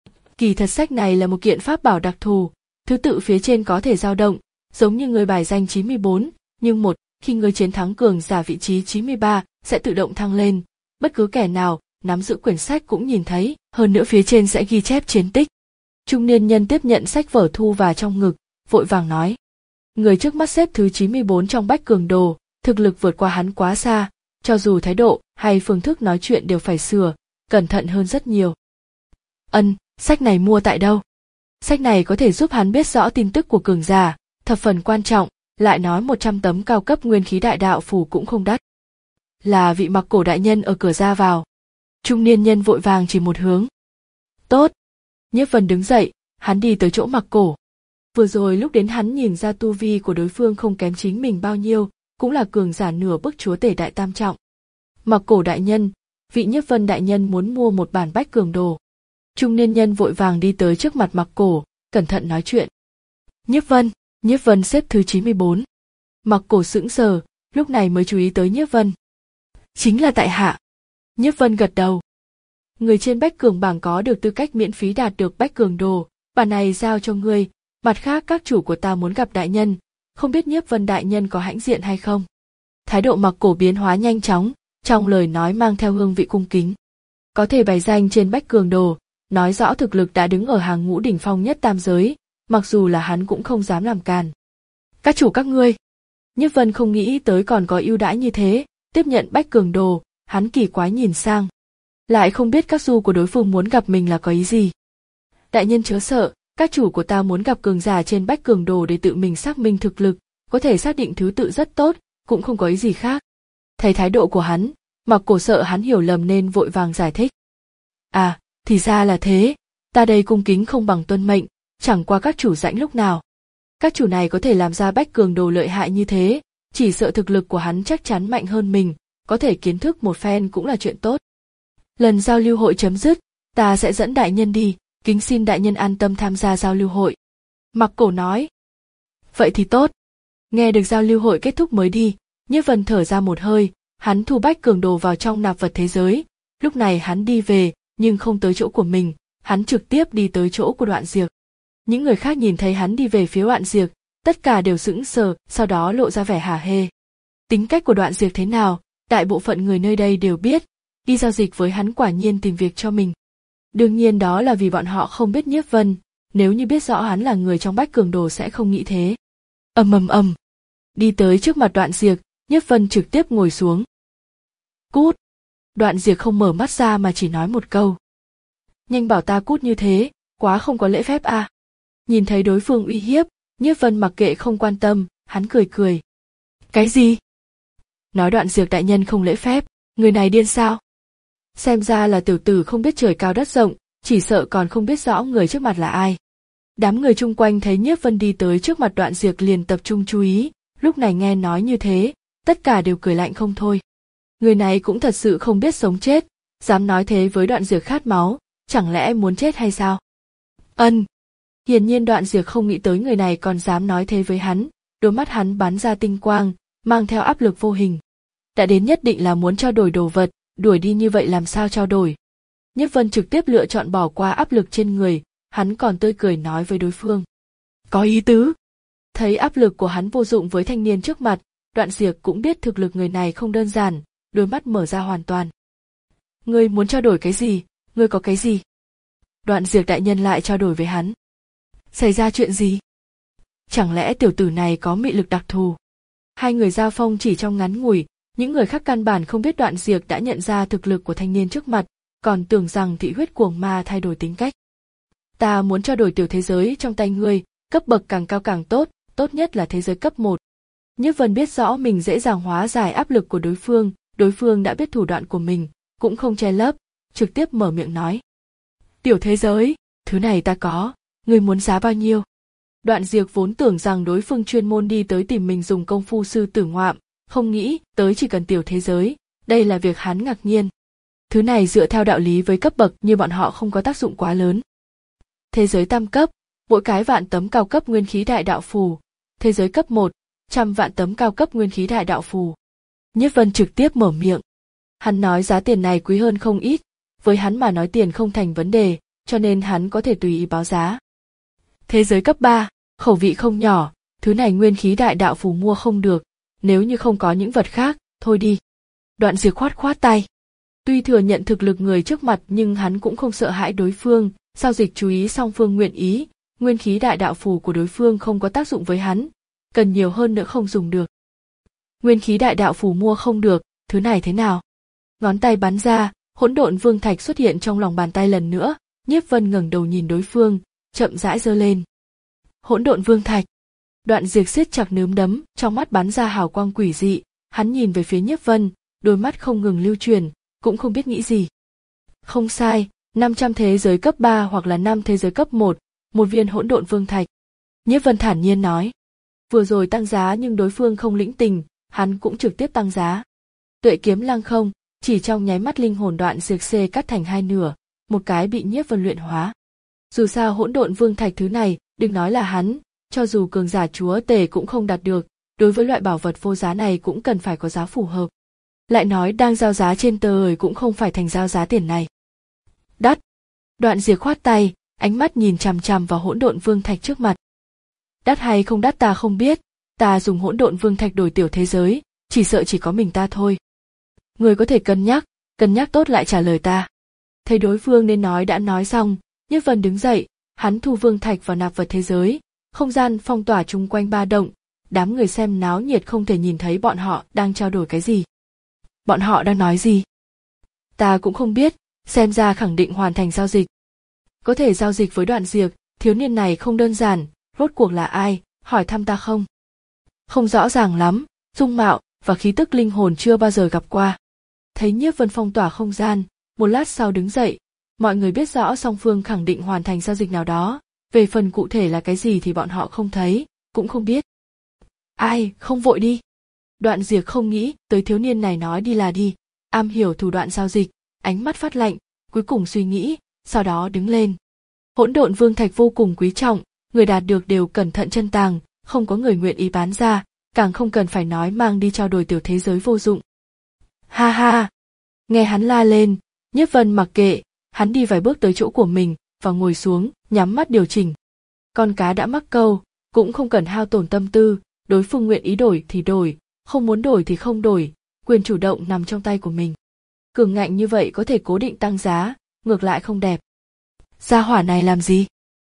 Kỳ thật sách này là một kiện pháp bảo đặc thù, thứ tự phía trên có thể dao động, giống như người bài danh chín mươi bốn, nhưng một, khi người chiến thắng cường giả vị trí chín mươi ba sẽ tự động thăng lên, bất cứ kẻ nào nắm giữ quyển sách cũng nhìn thấy, hơn nữa phía trên sẽ ghi chép chiến tích. Trung niên nhân tiếp nhận sách vở thu vào trong ngực, vội vàng nói. Người trước mắt xếp thứ chín mươi bốn trong bách cường đồ, thực lực vượt qua hắn quá xa, cho dù thái độ hay phương thức nói chuyện đều phải sửa, cẩn thận hơn rất nhiều. Ân, sách này mua tại đâu? Sách này có thể giúp hắn biết rõ tin tức của cường giả, thập phần quan trọng, lại nói một trăm tấm cao cấp nguyên khí đại đạo phù cũng không đắt. Là vị Mặc Cổ đại nhân ở cửa ra vào. Trung niên nhân vội vàng chỉ một hướng. Tốt. Nhiếp Vân đứng dậy, hắn đi tới chỗ Mặc Cổ. Vừa rồi lúc đến hắn nhìn ra tu vi của đối phương không kém chính mình bao nhiêu, cũng là cường giả nửa bức chúa tể đại tam trọng. Mặc Cổ đại nhân, vị Nhiếp Vân đại nhân muốn mua một bản bách cường đồ. Trung niên nhân vội vàng đi tới trước mặt Mặc Cổ, cẩn thận nói chuyện. Nhiếp Vân, Nhiếp Vân xếp thứ chín mươi bốn. Mặc Cổ sững sờ, lúc này mới chú ý tới Nhiếp Vân. Chính là tại hạ. Nhiếp Vân gật đầu. Người trên bách cường bảng có được tư cách miễn phí đạt được bách cường đồ, bản này giao cho ngươi, mặt khác các chủ của ta muốn gặp đại nhân, không biết Nhiếp Vân đại nhân có hãnh diện hay không. Thái độ Mặc Cổ biến hóa nhanh chóng, trong lời nói mang theo hương vị cung kính. Có thể bày danh trên bách cường đồ, nói rõ thực lực đã đứng ở hàng ngũ đỉnh phong nhất tam giới, mặc dù là hắn cũng không dám làm càn. Các chủ các ngươi. Nhiếp Vân không nghĩ tới còn có ưu đãi như thế, tiếp nhận bách cường đồ, hắn kỳ quái nhìn sang. Lại không biết các du của đối phương muốn gặp mình là có ý gì. Đại nhân chớ sợ, các chủ của ta muốn gặp cường giả trên bách cường đồ để tự mình xác minh thực lực, có thể xác định thứ tự rất tốt, cũng không có ý gì khác. Thấy thái độ của hắn, Mặc Cổ sợ hắn hiểu lầm nên vội vàng giải thích. À, thì ra là thế, ta đây cung kính không bằng tuân mệnh, chẳng qua các chủ rãnh lúc nào. Các chủ này có thể làm ra bách cường đồ lợi hại như thế, chỉ sợ thực lực của hắn chắc chắn mạnh hơn mình, có thể kiến thức một phen cũng là chuyện tốt. Lần giao lưu hội chấm dứt, ta sẽ dẫn đại nhân đi, kính xin đại nhân an tâm tham gia giao lưu hội. Mặc Cổ nói. Vậy thì tốt. Nghe được giao lưu hội kết thúc mới đi, Nhiếp Vân thở ra một hơi, Hắn thu bách cường đồ vào trong nạp vật thế giới, lúc này hắn đi về, nhưng không tới chỗ của mình, hắn trực tiếp đi tới chỗ của Đoạn Diệp. Những người khác nhìn thấy hắn đi về phía Đoạn Diệp, tất cả đều sững sờ, sau đó lộ ra vẻ hả hê. Tính cách của Đoạn Diệp thế nào, đại bộ phận người nơi đây đều biết, đi giao dịch với hắn quả nhiên tìm việc cho mình. Đương nhiên đó là vì bọn họ không biết Nhiếp Vân, nếu như biết rõ hắn là người trong bách cường đồ sẽ không nghĩ thế. Ầm ầm ầm, đi tới trước mặt Đoạn Diệp, Nhiếp Vân trực tiếp ngồi xuống. Cút. Đoạn Diệp không mở mắt ra mà chỉ nói một câu. Nhanh bảo ta cút như thế, quá không có lễ phép à. Nhìn thấy đối phương uy hiếp, Nhiếp Vân mặc kệ không quan tâm, hắn cười cười. Cái gì? Nói Đoạn Diệp đại nhân không lễ phép, người này điên sao? Xem ra là tiểu tử không biết trời cao đất rộng, chỉ sợ còn không biết rõ người trước mặt là ai. Đám người chung quanh thấy Nhiếp Vân đi tới trước mặt Đoạn Diệp liền tập trung chú ý, lúc này nghe nói như thế, tất cả đều cười lạnh không thôi. Người này cũng thật sự không biết sống chết, dám nói thế với Đoạn Diệp khát máu, chẳng lẽ muốn chết hay sao? Ân. Hiển nhiên Đoạn Diệp không nghĩ tới người này còn dám nói thế với hắn, đôi mắt hắn bắn ra tinh quang, mang theo áp lực vô hình. Đã đến nhất định là muốn trao đổi đồ vật, đuổi đi như vậy làm sao trao đổi? Nhiếp Vân trực tiếp lựa chọn bỏ qua áp lực trên người, hắn còn tươi cười nói với đối phương. Có ý tứ. Thấy áp lực của hắn vô dụng với thanh niên trước mặt, Đoạn Diệp cũng biết thực lực người này không đơn giản, đôi mắt mở ra hoàn toàn. Ngươi muốn trao đổi cái gì? Ngươi có cái gì? Đoạn Diệp đại nhân lại trao đổi với hắn. Xảy ra chuyện gì? Chẳng lẽ tiểu tử này có mị lực đặc thù? Hai người giao phong chỉ trong ngắn ngủi, những người khác căn bản không biết Đoạn Diệp đã nhận ra thực lực của thanh niên trước mặt, còn tưởng rằng thị huyết cuồng ma thay đổi tính cách. Ta muốn trao đổi tiểu thế giới trong tay ngươi, cấp bậc càng cao càng tốt, tốt nhất là thế giới cấp một. Nhiếp Vân biết rõ mình dễ dàng hóa giải áp lực của đối phương, đối phương đã biết thủ đoạn của mình, cũng không che lấp, trực tiếp mở miệng nói. Tiểu thế giới, thứ này ta có, ngươi muốn giá bao nhiêu? Đoạn Diệp vốn tưởng rằng đối phương chuyên môn đi tới tìm mình dùng công phu sư tử ngoạm, không nghĩ tới chỉ cần tiểu thế giới, đây là việc hắn ngạc nhiên. Thứ này dựa theo đạo lý với cấp bậc như bọn họ không có tác dụng quá lớn. Thế giới tam cấp, mỗi cái vạn tấm cao cấp nguyên khí đại đạo phù, thế giới cấp một, trăm vạn tấm cao cấp nguyên khí đại đạo phù. Nhiếp Vân trực tiếp mở miệng. Hắn nói giá tiền này quý hơn không ít, với hắn mà nói tiền không thành vấn đề, cho nên hắn có thể tùy ý báo giá. Thế giới cấp ba, khẩu vị không nhỏ, thứ này nguyên khí đại đạo phù mua không được, nếu như không có những vật khác, thôi đi. Đoạn Diệp khoát khoát tay. Tuy thừa nhận thực lực người trước mặt nhưng hắn cũng không sợ hãi đối phương, giao dịch chú ý song phương nguyện ý, nguyên khí đại đạo phù của đối phương không có tác dụng với hắn, cần nhiều hơn nữa không dùng được. Nguyên khí đại đạo phù mua không được, thứ này thế nào? Ngón tay bắn ra, hỗn độn vương thạch xuất hiện trong lòng bàn tay lần nữa, Nhiếp Vân ngẩng đầu nhìn đối phương, chậm rãi giơ lên. Hỗn độn vương thạch. Đoạn Diệp siết chặt nắm đấm, trong mắt bắn ra hào quang quỷ dị, hắn nhìn về phía Nhiếp Vân, đôi mắt không ngừng lưu truyền, cũng không biết nghĩ gì. Không sai, năm trăm thế giới cấp ba hoặc là năm thế giới cấp một, một viên hỗn độn vương thạch. Nhiếp Vân thản nhiên nói. Vừa rồi tăng giá nhưng đối phương không lĩnh tình, hắn cũng trực tiếp tăng giá. Tuệ kiếm lăng không, chỉ trong nháy mắt linh hồn Đoạn Diệp xê cắt thành hai nửa, một cái bị Nhiếp Vân luyện hóa. Dù sao hỗn độn vương thạch thứ này, đừng nói là hắn, cho dù cường giả chúa tể cũng không đạt được, đối với loại bảo vật vô giá này cũng cần phải có giá phù hợp. Lại nói đang giao giá trên tờ cũng không phải thành giao giá tiền này. Đắt. Đoạn Diệp khoát tay, ánh mắt nhìn chằm chằm vào hỗn độn vương thạch trước mặt. Đắt hay không đắt ta không biết, ta dùng hỗn độn vương thạch đổi tiểu thế giới, chỉ sợ chỉ có mình ta thôi. Người có thể cân nhắc, cân nhắc tốt lại trả lời ta. Thấy đối phương nên nói đã nói xong, Nhiếp Vân đứng dậy, hắn thu vương thạch vào nạp vật thế giới, không gian phong tỏa chung quanh ba động, đám người xem náo nhiệt không thể nhìn thấy bọn họ đang trao đổi cái gì. Bọn họ đang nói gì? Ta cũng không biết, xem ra khẳng định hoàn thành giao dịch. Có thể giao dịch với Đoạn Diệp, thiếu niên này không đơn giản, rốt cuộc là ai, hỏi thăm ta không? Không rõ ràng lắm, dung mạo và khí tức linh hồn chưa bao giờ gặp qua. Thấy Nhiếp Vân phong tỏa không gian, một lát sau đứng dậy, mọi người biết rõ song phương khẳng định hoàn thành giao dịch nào đó, về phần cụ thể là cái gì thì bọn họ không thấy, cũng không biết. Ai, không vội đi. Đoạn Diệp không nghĩ tới thiếu niên này nói đi là đi, am hiểu thủ đoạn giao dịch, ánh mắt phát lạnh, cuối cùng suy nghĩ, sau đó đứng lên. Hỗn độn vương thạch vô cùng quý trọng, người đạt được đều cẩn thận chân tàng, không có người nguyện ý bán ra, càng không cần phải nói mang đi trao đổi tiểu thế giới vô dụng. Ha ha! Nghe hắn la lên, Nhiếp Vân mặc kệ, hắn đi vài bước tới chỗ của mình và ngồi xuống, nhắm mắt điều chỉnh. Con cá đã mắc câu, cũng không cần hao tổn tâm tư, đối phương nguyện ý đổi thì đổi, không muốn đổi thì không đổi, quyền chủ động nằm trong tay của mình. Cường ngạnh như vậy có thể cố định tăng giá, ngược lại không đẹp. Gia hỏa này làm gì?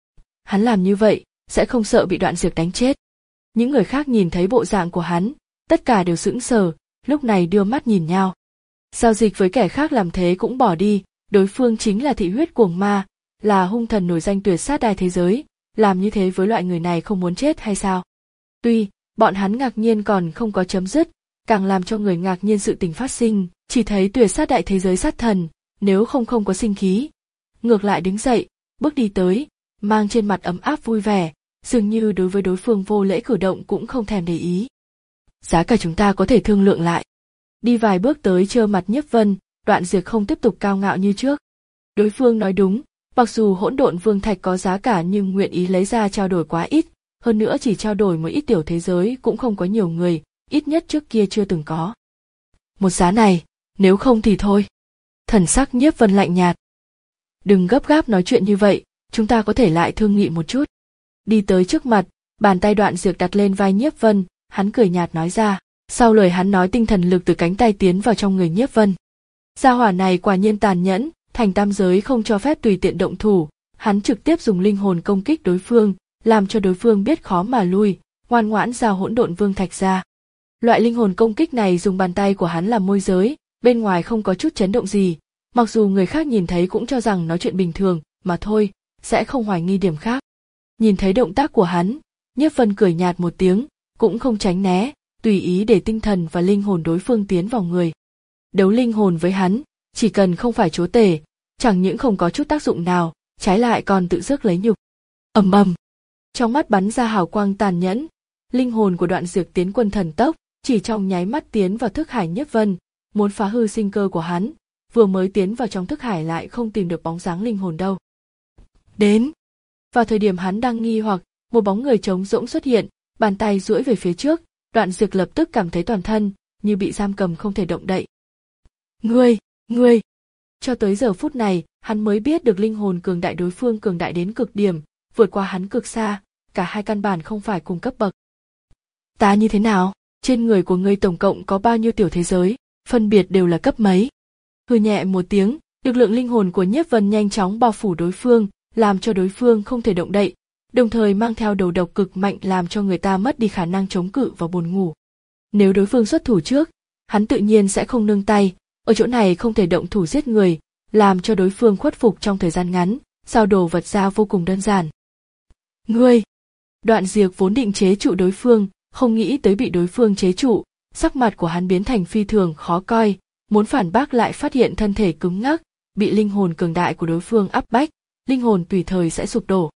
Hắn làm như vậy, sẽ không sợ bị Đoạn Diệp đánh chết. Những người khác nhìn thấy bộ dạng của hắn, tất cả đều sững sờ, lúc này đưa mắt nhìn nhau. Giao dịch với kẻ khác làm thế cũng bỏ đi, đối phương chính là thị huyết cuồng ma, là hung thần nổi danh tuyệt sát đai thế giới, làm như thế với loại người này không muốn chết hay sao? Tuy, bọn hắn ngạc nhiên còn không có chấm dứt, càng làm cho người ngạc nhiên sự tình phát sinh, chỉ thấy tuyệt sát đại thế giới sát thần, nếu không không có sinh khí. Ngược lại đứng dậy, bước đi tới, mang trên mặt ấm áp vui vẻ, dường như đối với đối phương vô lễ cử động cũng không thèm để ý. Giá cả chúng ta có thể thương lượng lại. Đi vài bước tới trơ mặt Nhiếp Vân, Đoạn Diệp không tiếp tục cao ngạo như trước. Đối phương nói đúng, mặc dù hỗn độn vương thạch có giá cả nhưng nguyện ý lấy ra trao đổi quá ít, hơn nữa chỉ trao đổi một ít tiểu thế giới cũng không có nhiều người, ít nhất trước kia chưa từng có. Một giá này, nếu không thì thôi. Thần sắc Nhiếp Vân lạnh nhạt. Đừng gấp gáp nói chuyện như vậy, chúng ta có thể lại thương nghị một chút. Đi tới trước mặt, bàn tay Đoạn Diệp đặt lên vai Nhiếp Vân, hắn cười nhạt nói ra. Sau lời hắn nói tinh thần lực từ cánh tay tiến vào trong người Nhiếp Vân. Gia hỏa này quả nhiên tàn nhẫn, thành tam giới không cho phép tùy tiện động thủ, hắn trực tiếp dùng linh hồn công kích đối phương, làm cho đối phương biết khó mà lui, ngoan ngoãn giao hỗn độn vương thạch ra. Loại linh hồn công kích này dùng bàn tay của hắn làm môi giới, bên ngoài không có chút chấn động gì, mặc dù người khác nhìn thấy cũng cho rằng nói chuyện bình thường, mà thôi, sẽ không hoài nghi điểm khác. Nhìn thấy động tác của hắn, Nhiếp Vân cười nhạt một tiếng, cũng không tránh né, tùy ý để tinh thần và linh hồn đối phương tiến vào người. Đấu linh hồn với hắn, chỉ cần không phải chúa tể, chẳng những không có chút tác dụng nào, trái lại còn tự rước lấy nhục. Ầm ầm, trong mắt bắn ra hào quang tàn nhẫn, linh hồn của Đoạn Diệp tiến quân thần tốc, chỉ trong nháy mắt tiến vào thức hải Nhiếp Vân, muốn phá hư sinh cơ của hắn, vừa mới tiến vào trong thức hải lại không tìm được bóng dáng linh hồn đâu. Đến. Vào thời điểm hắn đang nghi hoặc, một bóng người trống rỗng xuất hiện, bàn tay duỗi về phía trước, Đoạn Diệp lập tức cảm thấy toàn thân như bị giam cầm không thể động đậy. Ngươi, ngươi! Cho tới giờ phút này, hắn mới biết được linh hồn cường đại đối phương cường đại đến cực điểm, vượt qua hắn cực xa, cả hai căn bản không phải cùng cấp bậc. Ta như thế nào? Trên người của ngươi tổng cộng có bao nhiêu tiểu thế giới, phân biệt đều là cấp mấy? Hừ nhẹ một tiếng, lực lượng linh hồn của Nhiếp Vân nhanh chóng bao phủ đối phương, làm cho đối phương không thể động đậy, đồng thời mang theo đầu độc cực mạnh làm cho người ta mất đi khả năng chống cự và buồn ngủ. Nếu đối phương xuất thủ trước, hắn tự nhiên sẽ không nương tay, ở chỗ này không thể động thủ giết người, làm cho đối phương khuất phục trong thời gian ngắn, giao đồ vật ra vô cùng đơn giản. Ngươi! Đoạn Diệp vốn định chế trụ đối phương, không nghĩ tới bị đối phương chế trụ, sắc mặt của hắn biến thành phi thường khó coi, muốn phản bác lại phát hiện thân thể cứng ngắc, bị linh hồn cường đại của đối phương áp bách, linh hồn tùy thời sẽ sụp đổ.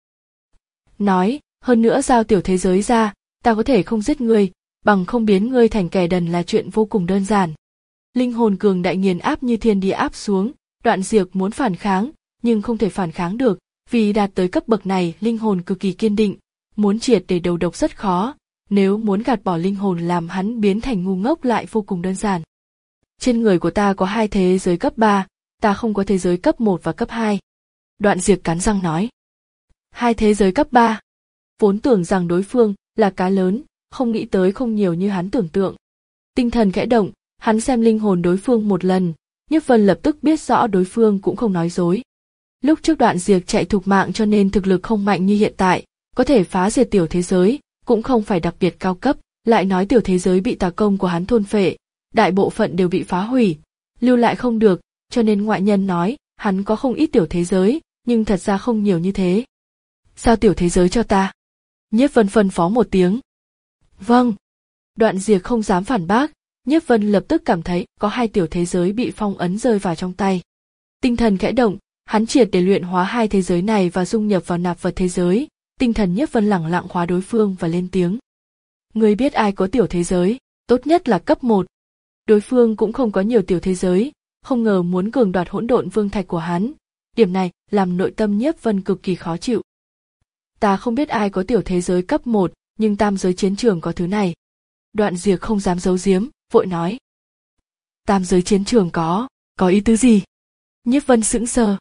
Nói, hơn nữa giao tiểu thế giới ra, ta có thể không giết ngươi, bằng không biến ngươi thành kẻ đần là chuyện vô cùng đơn giản. Linh hồn cường đại nghiền áp như thiên địa áp xuống, Đoạn Diệp muốn phản kháng, nhưng không thể phản kháng được, vì đạt tới cấp bậc này linh hồn cực kỳ kiên định, muốn triệt để đầu độc rất khó, nếu muốn gạt bỏ linh hồn làm hắn biến thành ngu ngốc lại vô cùng đơn giản. Trên người của ta có hai thế giới cấp ba, ta không có thế giới cấp một và cấp hai. Đoạn Diệp cắn răng nói. Hai thế giới cấp ba. Vốn tưởng rằng đối phương là cá lớn, không nghĩ tới không nhiều như hắn tưởng tượng. Tinh thần khẽ động, hắn xem linh hồn đối phương một lần, Nhiếp Vân lập tức biết rõ đối phương cũng không nói dối. Lúc trước Đoạn Diệp chạy thục mạng cho nên thực lực không mạnh như hiện tại, có thể phá diệt tiểu thế giới, cũng không phải đặc biệt cao cấp, lại nói tiểu thế giới bị tà công của hắn thôn phệ, đại bộ phận đều bị phá hủy, lưu lại không được, cho nên ngoại nhân nói, hắn có không ít tiểu thế giới, nhưng thật ra không nhiều như thế. Giao tiểu thế giới cho ta. Nhiếp Vân phân phó một tiếng. Vâng. Đoạn Diệp không dám phản bác, Nhiếp Vân lập tức cảm thấy có hai tiểu thế giới bị phong ấn rơi vào trong tay. Tinh thần khẽ động, hắn triệt để luyện hóa hai thế giới này và dung nhập vào nạp vật thế giới, tinh thần Nhiếp Vân lẳng lặng khóa đối phương và lên tiếng. Ngươi biết ai có tiểu thế giới, tốt nhất là cấp một. Đối phương cũng không có nhiều tiểu thế giới, không ngờ muốn cường đoạt hỗn độn vương thạch của hắn. Điểm này làm nội tâm Nhiếp Vân cực kỳ khó chịu. Ta không biết ai có tiểu thế giới cấp một, nhưng tam giới chiến trường có thứ này. Đoạn Diệp không dám giấu giếm, vội nói. Tam giới chiến trường có, có ý tứ gì? Nhiếp Vân sững sờ.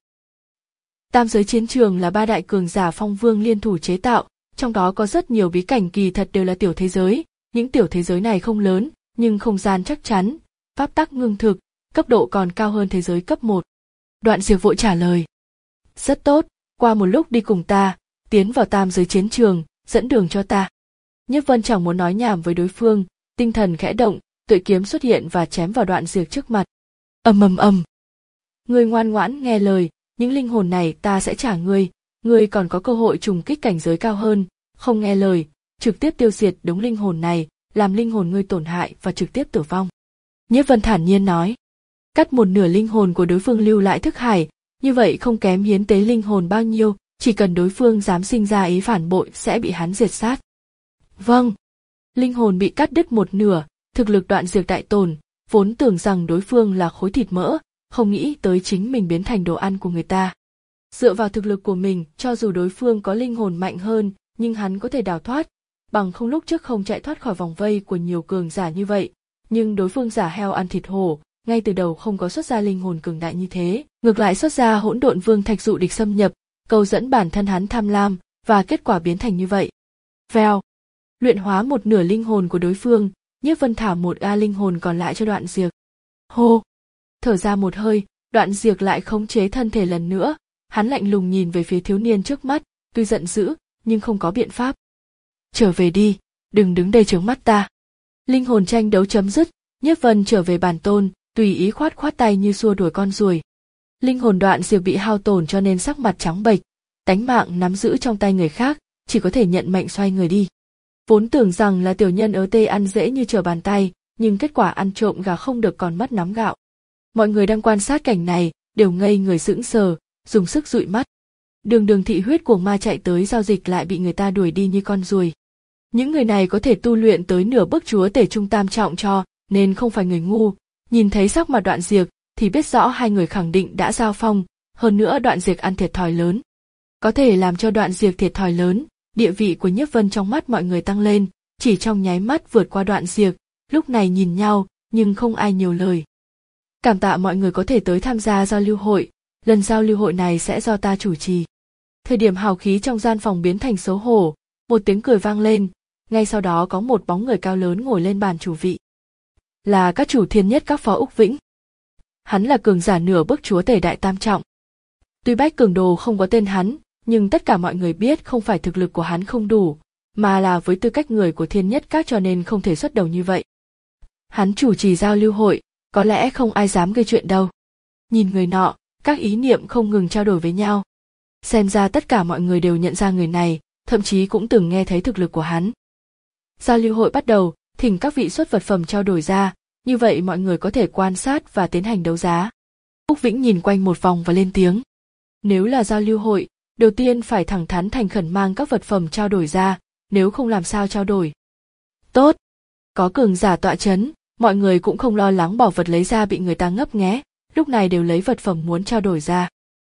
Tam giới chiến trường là ba đại cường giả phong vương liên thủ chế tạo, trong đó có rất nhiều bí cảnh kỳ thật đều là tiểu thế giới, những tiểu thế giới này không lớn, nhưng không gian chắc chắn, pháp tắc ngưng thực, cấp độ còn cao hơn thế giới cấp một. Đoạn Diệp vội trả lời. Rất tốt, qua một lúc đi cùng ta, tiến vào tam giới chiến trường, dẫn đường cho ta. Nhiếp Vân chẳng muốn nói nhảm với đối phương, tinh thần khẽ động, tuệ kiếm xuất hiện và chém vào Đoạn Diệp trước mặt. Ầm ầm ầm. Ngươi ngoan ngoãn nghe lời, những linh hồn này ta sẽ trả ngươi, ngươi còn có cơ hội trùng kích cảnh giới cao hơn, không nghe lời, trực tiếp tiêu diệt đống linh hồn này, làm linh hồn ngươi tổn hại và trực tiếp tử vong. Nhiếp Vân thản nhiên nói. Cắt một nửa linh hồn của đối phương lưu lại thức hải, như vậy không kém hiến tế linh hồn bao nhiêu, chỉ cần đối phương dám sinh ra ý phản bội sẽ bị hắn diệt sát. Vâng. Linh hồn bị cắt đứt một nửa, thực lực Đoạn Diệp đại tổn, vốn tưởng rằng đối phương là khối thịt mỡ, không nghĩ tới chính mình biến thành đồ ăn của người ta. Dựa vào thực lực của mình, cho dù đối phương có linh hồn mạnh hơn, nhưng hắn có thể đào thoát, bằng không lúc trước không chạy thoát khỏi vòng vây của nhiều cường giả như vậy. Nhưng đối phương giả heo ăn thịt hổ, ngay từ đầu không có xuất ra linh hồn cường đại như thế, ngược lại xuất ra hỗn độn vương thạch dụ địch xâm nhập, câu dẫn bản thân hắn tham lam, và kết quả biến thành như vậy. Vèo, luyện hóa một nửa linh hồn của đối phương, Nhiếp Vân thả một a linh hồn còn lại cho Đoạn Diệp. Hô, thở ra một hơi, Đoạn Diệp lại khống chế thân thể lần nữa, hắn lạnh lùng nhìn về phía thiếu niên trước mắt, tuy giận dữ, nhưng không có biện pháp. Trở về đi, đừng đứng đây chướng mắt ta. Linh hồn tranh đấu chấm dứt, Nhiếp Vân trở về bản tôn, tùy ý khoát khoát tay như xua đuổi con ruồi. Linh hồn Đoạn Diệp bị hao tổn cho nên sắc mặt trắng bệch, tánh mạng nắm giữ trong tay người khác, chỉ có thể nhận mệnh xoay người đi. Vốn tưởng rằng là tiểu nhân ớ tê ăn dễ như trở bàn tay, nhưng kết quả ăn trộm gà không được còn mất nắm gạo. Mọi người đang quan sát cảnh này, đều ngây người sững sờ, dùng sức dụi mắt. Đường đường thị huyết cuồng ma chạy tới giao dịch lại bị người ta đuổi đi như con ruồi. Những người này có thể tu luyện tới nửa bước chúa tể trung tam trọng cho, nên không phải người ngu, nhìn thấy sắc mặt Đoạn Diệp thì biết rõ hai người khẳng định đã giao phong, hơn nữa Đoạn Diệp ăn thiệt thòi lớn. Có thể làm cho Đoạn Diệp thiệt thòi lớn, địa vị của Nhiếp Vân trong mắt mọi người tăng lên, chỉ trong nháy mắt vượt qua Đoạn Diệp, lúc này nhìn nhau, nhưng không ai nhiều lời. Cảm tạ mọi người có thể tới tham gia giao lưu hội, lần giao lưu hội này sẽ do ta chủ trì. Thời điểm hào khí trong gian phòng biến thành xấu hổ, một tiếng cười vang lên, ngay sau đó có một bóng người cao lớn ngồi lên bàn chủ vị. Là các chủ thiên nhất các phó Úc Vĩnh. Hắn là cường giả nửa bước chúa tể đại tam trọng. Tuy Bách Cường Đồ không có tên hắn, nhưng tất cả mọi người biết không phải thực lực của hắn không đủ, mà là với tư cách người của thiên nhất các cho nên không thể xuất đầu như vậy. Hắn chủ trì giao lưu hội, có lẽ không ai dám gây chuyện đâu. Nhìn người nọ, các ý niệm không ngừng trao đổi với nhau. Xem ra tất cả mọi người đều nhận ra người này, thậm chí cũng từng nghe thấy thực lực của hắn. Giao lưu hội bắt đầu, thỉnh các vị xuất vật phẩm trao đổi ra, như vậy mọi người có thể quan sát và tiến hành đấu giá. Úc Vĩnh nhìn quanh một vòng và lên tiếng. Nếu là giao lưu hội, đầu tiên phải thẳng thắn thành khẩn mang các vật phẩm trao đổi ra, nếu không làm sao trao đổi. Tốt, có cường giả tọa chấn, mọi người cũng không lo lắng bảo vật lấy ra bị người ta ngấp nghé, lúc này đều lấy vật phẩm muốn trao đổi ra.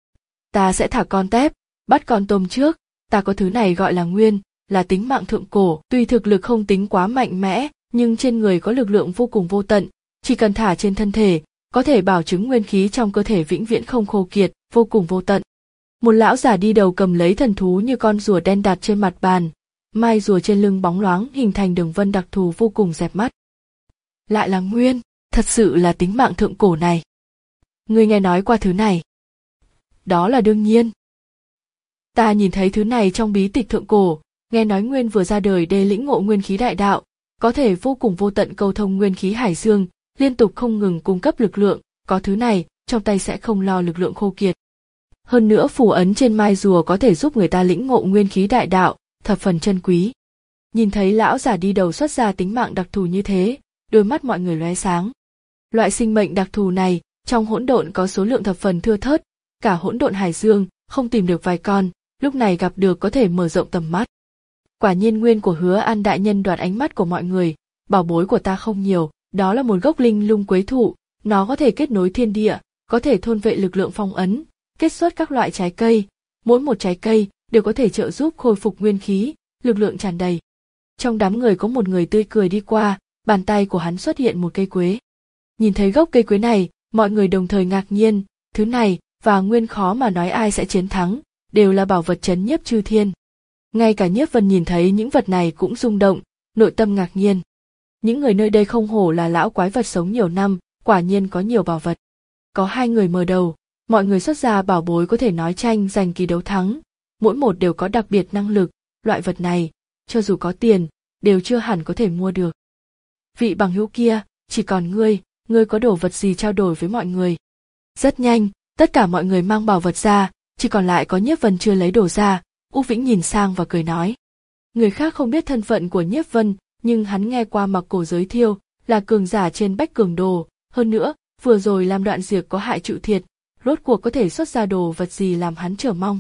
Ta sẽ thả con tép, bắt con tôm trước, ta có thứ này gọi là nguyên, là tính mạng thượng cổ, tuy thực lực không tính quá mạnh mẽ, nhưng trên người có lực lượng vô cùng vô tận, chỉ cần thả trên thân thể, có thể bảo chứng nguyên khí trong cơ thể vĩnh viễn không khô kiệt, vô cùng vô tận. Một lão giả đi đầu cầm lấy thần thú như con rùa đen đặt trên mặt bàn, mai rùa trên lưng bóng loáng hình thành đường vân đặc thù vô cùng dẹp mắt. Lại là nguyên, thật sự là tính mạng thượng cổ này. Ngươi nghe nói qua thứ này? Đó là đương nhiên. Ta nhìn thấy thứ này trong bí tịch thượng cổ, nghe nói nguyên vừa ra đời để lĩnh ngộ nguyên khí đại đạo, có thể vô cùng vô tận câu thông nguyên khí hải dương, liên tục không ngừng cung cấp lực lượng, có thứ này, trong tay sẽ không lo lực lượng khô kiệt. Hơn nữa phù ấn trên mai rùa có thể giúp người ta lĩnh ngộ nguyên khí đại đạo, thập phần chân quý. Nhìn thấy lão giả đi đầu xuất ra tính mạng đặc thù như thế, đôi mắt mọi người lóe sáng. Loại sinh mệnh đặc thù này, trong hỗn độn có số lượng thập phần thưa thớt, cả hỗn độn hải dương không tìm được vài con, lúc này gặp được có thể mở rộng tầm mắt. Quả nhiên nguyên của Hứa An đại nhân đoạt ánh mắt của mọi người, bảo bối của ta không nhiều, đó là một gốc linh lung quế thụ, nó có thể kết nối thiên địa, có thể thôn vệ lực lượng phong ấn, kết xuất các loại trái cây, mỗi một trái cây đều có thể trợ giúp khôi phục nguyên khí, lực lượng tràn đầy. Trong đám người có một người tươi cười đi qua, bàn tay của hắn xuất hiện một cây quế. Nhìn thấy gốc cây quế này, mọi người đồng thời ngạc nhiên, thứ này và nguyên khó mà nói ai sẽ chiến thắng, đều là bảo vật trấn nhiếp chư thiên. Ngay cả Nhiếp Vân nhìn thấy những vật này cũng rung động, nội tâm ngạc nhiên. Những người nơi đây không hổ là lão quái vật sống nhiều năm, quả nhiên có nhiều bảo vật. Có hai người mở đầu, mọi người xuất ra bảo bối có thể nói tranh giành kỳ đấu thắng, mỗi một đều có đặc biệt năng lực, loại vật này, cho dù có tiền, đều chưa hẳn có thể mua được. Vị bằng hữu kia, chỉ còn ngươi, ngươi có đồ vật gì trao đổi với mọi người? Rất nhanh, tất cả mọi người mang bảo vật ra, chỉ còn lại có Nhiếp Vân chưa lấy đồ ra. Úc Vĩnh nhìn sang và cười nói. Người khác không biết thân phận của Nhiếp Vân, nhưng hắn nghe qua Mặc Cổ giới thiệu, là cường giả trên Bách Cường Đồ, hơn nữa, vừa rồi làm đoạn diệt có hại chịu thiệt, rốt cuộc có thể xuất ra đồ vật gì làm hắn chờ mong.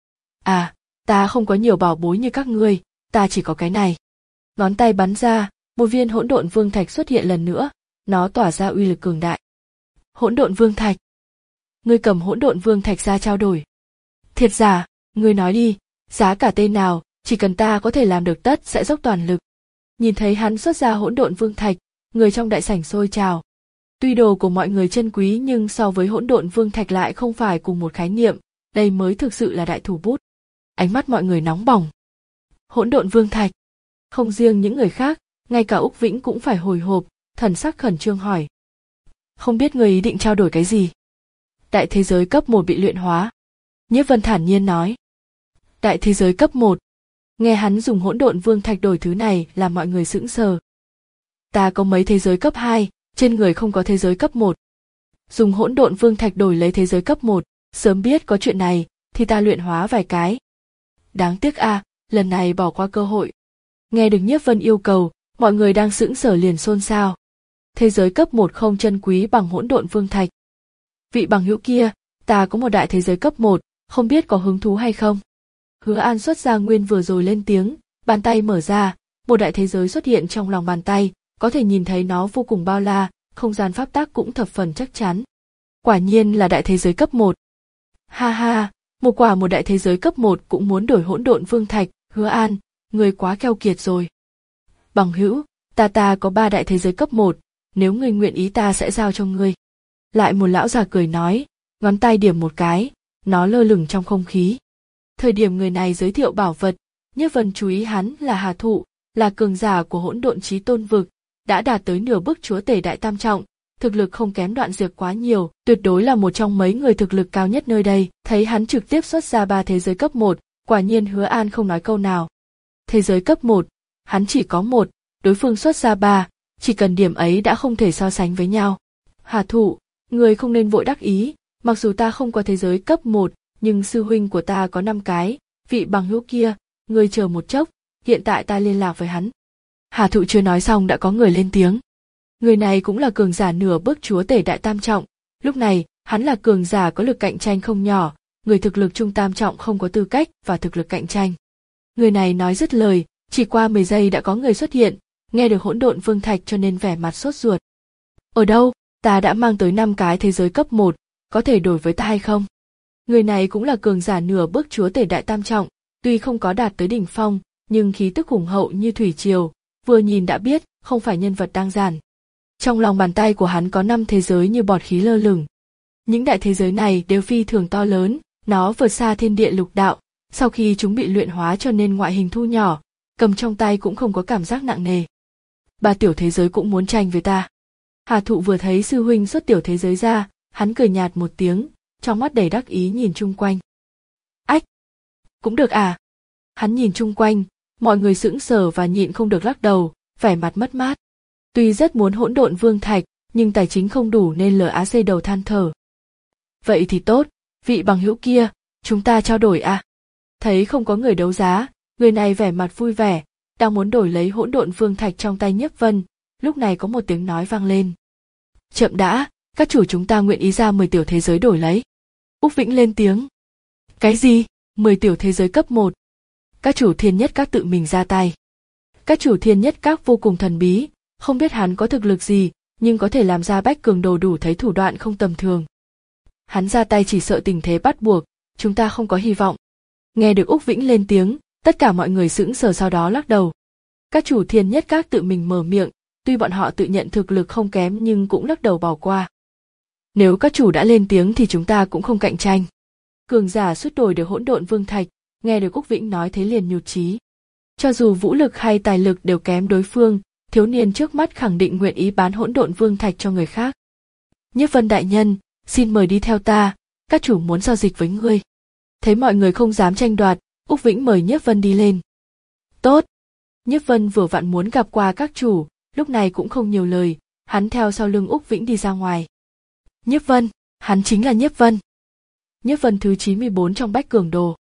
À, ta không có nhiều bảo bối như các ngươi, ta chỉ có cái này. Ngón tay bắn ra, một viên hỗn độn vương thạch xuất hiện lần nữa, nó tỏa ra uy lực cường đại. Hỗn độn vương thạch. Ngươi cầm hỗn độn vương thạch ra trao đổi. Thiệt giả, ngươi nói đi, giá cả tên nào, chỉ cần ta có thể làm được tất sẽ dốc toàn lực. Nhìn thấy hắn xuất ra hỗn độn vương thạch, người trong đại sảnh sôi trào. Tuy đồ của mọi người chân quý nhưng so với hỗn độn vương thạch lại không phải cùng một khái niệm, đây mới thực sự là đại thủ bút. Ánh mắt mọi người nóng bỏng. Hỗn độn vương thạch. Không riêng những người khác, ngay cả Úc Vĩnh cũng phải hồi hộp, thần sắc khẩn trương hỏi. Không biết người ý định trao đổi cái gì? Đại thế giới cấp một bị luyện hóa. Nhiếp Vân thản nhiên nói. Đại thế giới cấp một. Nghe hắn dùng hỗn độn vương thạch đổi thứ này làm mọi người sững sờ. Ta có mấy thế giới cấp hai, trên người không có thế giới cấp một. Dùng hỗn độn vương thạch đổi lấy thế giới cấp một, sớm biết có chuyện này, thì ta luyện hóa vài cái. Đáng tiếc a, à, lần này bỏ qua cơ hội. Nghe được Nhiếp Vân yêu cầu, mọi người đang sững sờ liền xôn xao. Thế giới cấp một không chân quý bằng hỗn độn vương thạch. Vị bằng hữu kia, ta có một đại thế giới cấp một, không biết có hứng thú hay không? Hứa An xuất ra nguyên vừa rồi lên tiếng, bàn tay mở ra, một đại thế giới xuất hiện trong lòng bàn tay, có thể nhìn thấy nó vô cùng bao la, không gian pháp tắc cũng thập phần chắc chắn. Quả nhiên là đại thế giới cấp một. Ha ha, một quả một đại thế giới cấp một cũng muốn đổi hỗn độn vương thạch, Hứa An, ngươi quá keo kiệt rồi. Bằng hữu, ta ta có ba đại thế giới cấp một, nếu ngươi nguyện ý ta sẽ giao cho ngươi. Lại một lão già cười nói, ngón tay điểm một cái, nó lơ lửng trong không khí. Thời điểm người này giới thiệu bảo vật, Nhiếp Vân chú ý hắn là Hà Thụ, là cường giả của hỗn độn chí tôn vực, đã đạt tới nửa bước chúa tể đại tam trọng, thực lực không kém Đoạn Diệp quá nhiều, tuyệt đối là một trong mấy người thực lực cao nhất nơi đây. Thấy hắn trực tiếp xuất ra ba thế giới cấp một, quả nhiên Hứa An không nói câu nào. Thế giới cấp một, hắn chỉ có một, đối phương xuất ra ba, chỉ cần điểm ấy đã không thể so sánh với nhau. Hà Thụ, người không nên vội đắc ý, mặc dù ta không có thế giới cấp một, nhưng sư huynh của ta có năm cái, vị bằng hữu kia, ngươi chờ một chốc, hiện tại ta liên lạc với hắn. Hà Thụ chưa nói xong đã có người lên tiếng. Người này cũng là cường giả nửa bước chúa tể đại tam trọng, lúc này, hắn là cường giả có lực cạnh tranh không nhỏ, người thực lực trung tam trọng không có tư cách và thực lực cạnh tranh. Người này nói dứt lời, chỉ qua mười giây đã có người xuất hiện, nghe được hỗn độn vương thạch cho nên vẻ mặt sốt ruột. Ở đâu, ta đã mang tới năm cái thế giới cấp một, có thể đổi với ta hay không? Người này cũng là cường giả nửa bước chúa tể đại tam trọng, tuy không có đạt tới đỉnh phong, nhưng khí tức hùng hậu như thủy triều, vừa nhìn đã biết không phải nhân vật đang giản. Trong lòng bàn tay của hắn có năm thế giới như bọt khí lơ lửng. Những đại thế giới này đều phi thường to lớn, nó vượt xa thiên địa lục đạo, sau khi chúng bị luyện hóa cho nên ngoại hình thu nhỏ, cầm trong tay cũng không có cảm giác nặng nề. Ba tiểu thế giới cũng muốn tranh với ta. Hà Thụ vừa thấy sư huynh xuất tiểu thế giới ra, hắn cười nhạt một tiếng, trong mắt đầy đắc ý nhìn chung quanh. Ách! Cũng được à? Hắn nhìn chung quanh, mọi người sững sờ và nhịn không được lắc đầu, vẻ mặt mất mát. Tuy rất muốn hỗn độn vương thạch, nhưng tài chính không đủ nên lờ á xê đầu than thở. Vậy thì tốt, vị bằng hữu kia, chúng ta trao đổi à? Thấy không có người đấu giá, người này vẻ mặt vui vẻ, đang muốn đổi lấy hỗn độn vương thạch trong tay Nhiếp Vân, lúc này có một tiếng nói vang lên. Chậm đã, các chủ chúng ta nguyện ý ra mười tiểu thế giới đổi lấy. Úc Vĩnh lên tiếng. Cái gì? mười tiểu thế giới cấp một. Các chủ thiên nhất các tự mình ra tay. Các chủ thiên nhất các vô cùng thần bí, không biết hắn có thực lực gì, nhưng có thể làm ra bách cường đồ đủ thấy thủ đoạn không tầm thường. Hắn ra tay chỉ sợ tình thế bắt buộc, chúng ta không có hy vọng. Nghe được Úc Vĩnh lên tiếng, tất cả mọi người sững sờ sau đó lắc đầu. Các chủ thiên nhất các tự mình mở miệng, tuy bọn họ tự nhận thực lực không kém nhưng cũng lắc đầu bỏ qua. Nếu các chủ đã lên tiếng thì chúng ta cũng không cạnh tranh. Cường giả suốt đổi được hỗn độn vương thạch, nghe được Úc Vĩnh nói thế liền nhụt chí. Cho dù vũ lực hay tài lực đều kém đối phương, thiếu niên trước mắt khẳng định nguyện ý bán hỗn độn vương thạch cho người khác. Nhiếp Vân đại nhân, xin mời đi theo ta, các chủ muốn giao dịch với ngươi. Thấy mọi người không dám tranh đoạt, Úc Vĩnh mời Nhiếp Vân đi lên. Tốt. Nhiếp Vân vừa vặn muốn gặp qua các chủ, lúc này cũng không nhiều lời, hắn theo sau lưng Úc Vĩnh đi ra ngoài. Nhiếp Vân, hắn chính là Nhiếp Vân. Nhiếp Vân thứ chín mươi bốn trong Bách Cường Đồ.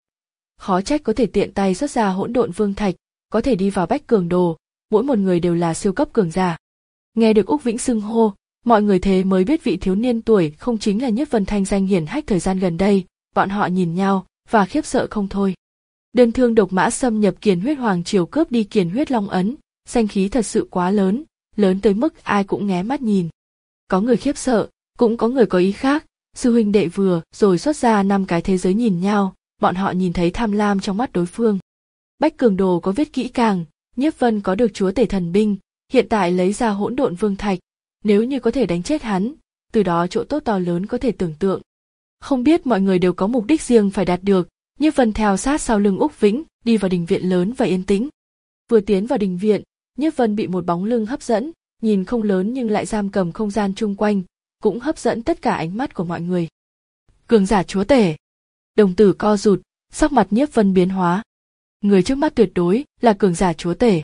Khó trách có thể tiện tay xuất ra hỗn độn vương thạch, có thể đi vào Bách Cường Đồ, mỗi một người đều là siêu cấp cường giả. Nghe được Úc Vĩnh xưng hô, mọi người thế mới biết vị thiếu niên tuổi không chính là Nhiếp Vân thanh danh hiển hách thời gian gần đây, bọn họ nhìn nhau và khiếp sợ không thôi. Đơn thương độc mã xâm nhập Kiền Huyết Hoàng Triều cướp đi Kiền Huyết Long ấn, danh khí thật sự quá lớn, lớn tới mức ai cũng nghé mắt nhìn. Có người khiếp sợ, cũng có người có ý khác, sư huynh đệ vừa rồi xuất ra năm cái thế giới nhìn nhau, bọn họ nhìn thấy tham lam trong mắt đối phương. Bách Cường Đồ có viết kỹ càng, Nhiếp Vân có được chúa tể thần binh, hiện tại lấy ra hỗn độn vương thạch, nếu như có thể đánh chết hắn, từ đó chỗ tốt to lớn có thể tưởng tượng. Không biết mọi người đều có mục đích riêng phải đạt được, Nhiếp Vân theo sát sau lưng Úc Vĩnh, đi vào đình viện lớn và yên tĩnh. Vừa tiến vào đình viện, Nhiếp Vân bị một bóng lưng hấp dẫn, nhìn không lớn nhưng lại giam cầm không gian chung quanh, cũng hấp dẫn tất cả ánh mắt của mọi người. Cường giả chúa tể. Đồng tử co rụt, sắc mặt Nhiếp Vân biến hóa. Người trước mắt tuyệt đối là cường giả chúa tể.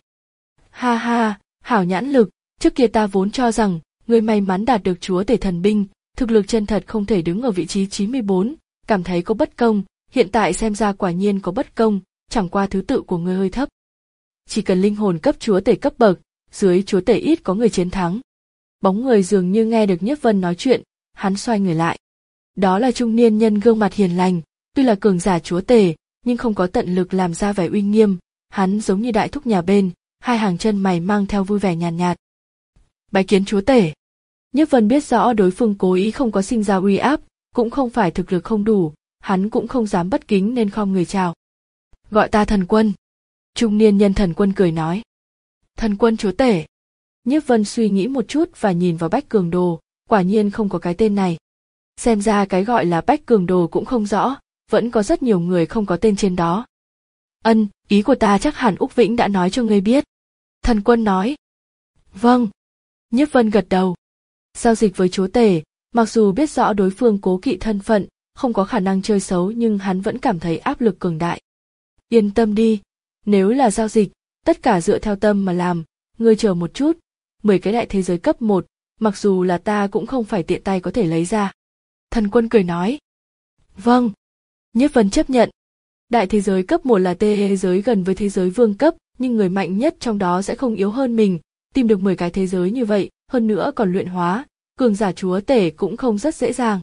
Ha ha, hảo nhãn lực, trước kia ta vốn cho rằng người may mắn đạt được chúa tể thần binh, thực lực chân thật không thể đứng ở vị trí chín mươi bốn, cảm thấy có bất công, hiện tại xem ra quả nhiên có bất công, chẳng qua thứ tự của người hơi thấp. Chỉ cần linh hồn cấp chúa tể cấp bậc, dưới chúa tể ít có người chiến thắng. Bóng người dường như nghe được Nhiếp Vân nói chuyện, hắn xoay người lại. Đó là trung niên nhân gương mặt hiền lành, tuy là cường giả chúa tể, nhưng không có tận lực làm ra vẻ uy nghiêm, hắn giống như đại thúc nhà bên, hai hàng chân mày mang theo vui vẻ nhàn nhạt, nhạt. Bái kiến chúa tể. Nhiếp Vân biết rõ đối phương cố ý không có sinh ra uy áp, cũng không phải thực lực không đủ, hắn cũng không dám bất kính nên khom người chào. Gọi ta thần quân. Trung niên nhân thần quân cười nói. Thần quân chúa tể. Nhiếp Vân suy nghĩ một chút và nhìn vào Bách Cường Đồ, quả nhiên không có cái tên này. Xem ra cái gọi là Bách Cường Đồ cũng không rõ, vẫn có rất nhiều người không có tên trên đó. Ân, ý của ta chắc hẳn Úc Vĩnh đã nói cho ngươi biết. Thần quân nói. Vâng. Nhiếp Vân gật đầu. Giao dịch với chúa tể, mặc dù biết rõ đối phương cố kỵ thân phận, không có khả năng chơi xấu nhưng hắn vẫn cảm thấy áp lực cường đại. Yên tâm đi, nếu là giao dịch, tất cả dựa theo tâm mà làm, ngươi chờ một chút, mười cái đại thế giới cấp một, mặc dù là ta cũng không phải tiện tay có thể lấy ra. Thần quân cười nói. Vâng. Nhiếp Vân chấp nhận. Đại thế giới cấp một là thế giới gần với thế giới vương cấp, nhưng người mạnh nhất trong đó sẽ không yếu hơn mình, tìm được mười cái thế giới như vậy, hơn nữa còn luyện hóa, cường giả chúa tể cũng không rất dễ dàng.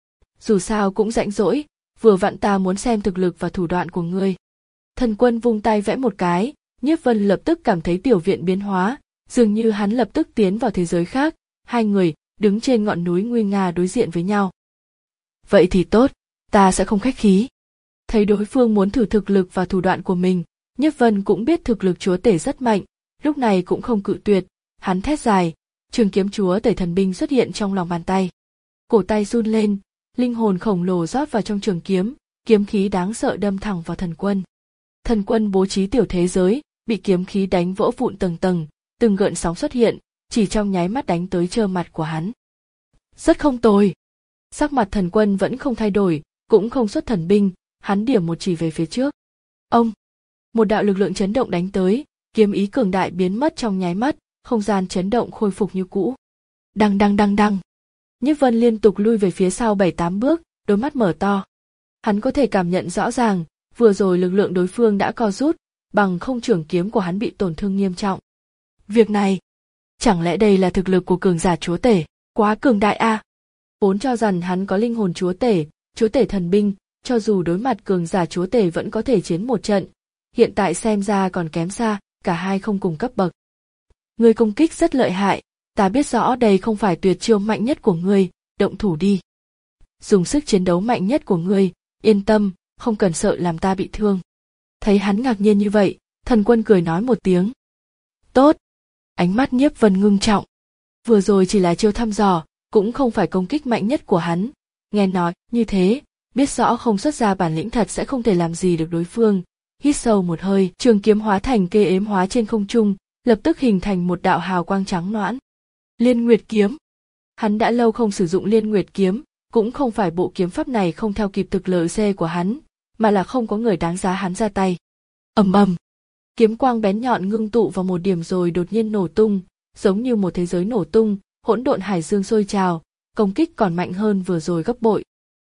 Dù sao cũng rãnh rỗi, vừa vặn ta muốn xem thực lực và thủ đoạn của ngươi. Thần quân vung tay vẽ một cái, Nhiếp Vân lập tức cảm thấy tiểu viện biến hóa, dường như hắn lập tức tiến vào thế giới khác, hai người đứng trên ngọn núi nguy nga đối diện với nhau. Vậy thì tốt, ta sẽ không khách khí. Thấy đối phương muốn thử thực lực và thủ đoạn của mình, Nhiếp Vân cũng biết thực lực chúa tể rất mạnh, lúc này cũng không cự tuyệt, hắn thét dài, trường kiếm chúa tể thần binh xuất hiện trong lòng bàn tay. Cổ tay run lên, linh hồn khổng lồ rót vào trong trường kiếm, kiếm khí đáng sợ đâm thẳng vào thần quân. Thần quân bố trí tiểu thế giới, bị kiếm khí đánh vỡ vụn tầng tầng, từng gợn sóng xuất hiện, chỉ trong nháy mắt đánh tới trơ mặt của hắn. Rất không tồi. Sắc mặt thần quân vẫn không thay đổi, cũng không xuất thần binh, hắn điểm một chỉ về phía trước. Ông! Một đạo lực lượng chấn động đánh tới, kiếm ý cường đại biến mất trong nháy mắt, không gian chấn động khôi phục như cũ. Đăng đăng đăng đăng. Nhiếp Vân liên tục lui về phía sau bảy tám bước, đôi mắt mở to. Hắn có thể cảm nhận rõ ràng, vừa rồi lực lượng đối phương đã co rút, bằng không trường kiếm của hắn bị tổn thương nghiêm trọng. Việc này, chẳng lẽ đây là thực lực của cường giả chúa tể, quá cường đại a. À? Vốn cho rằng hắn có linh hồn chúa tể, chúa tể thần binh, cho dù đối mặt cường giả chúa tể vẫn có thể chiến một trận, hiện tại xem ra còn kém xa, cả hai không cùng cấp bậc. Ngươi công kích rất lợi hại, ta biết rõ đây không phải tuyệt chiêu mạnh nhất của ngươi, động thủ đi. Dùng sức chiến đấu mạnh nhất của ngươi, yên tâm, không cần sợ làm ta bị thương. Thấy hắn ngạc nhiên như vậy, thần quân cười nói một tiếng. Tốt. Ánh mắt Nhiếp Vân ngưng trọng. Vừa rồi chỉ là chiêu thăm dò, cũng không phải công kích mạnh nhất của hắn. Nghe nói như thế, biết rõ không xuất ra bản lĩnh thật sẽ không thể làm gì được đối phương. Hít sâu một hơi, trường kiếm hóa thành kê ếm hóa trên không trung, lập tức hình thành một đạo hào quang trắng nõn. Liên Nguyệt kiếm. Hắn đã lâu không sử dụng Liên Nguyệt kiếm, cũng không phải bộ kiếm pháp này không theo kịp thực lực C của hắn, mà là không có người đáng giá hắn ra tay. Ầm ầm. Kiếm quang bén nhọn ngưng tụ vào một điểm rồi đột nhiên nổ tung, giống như một thế giới nổ tung, hỗn độn hải dương sôi trào, công kích còn mạnh hơn vừa rồi gấp bội.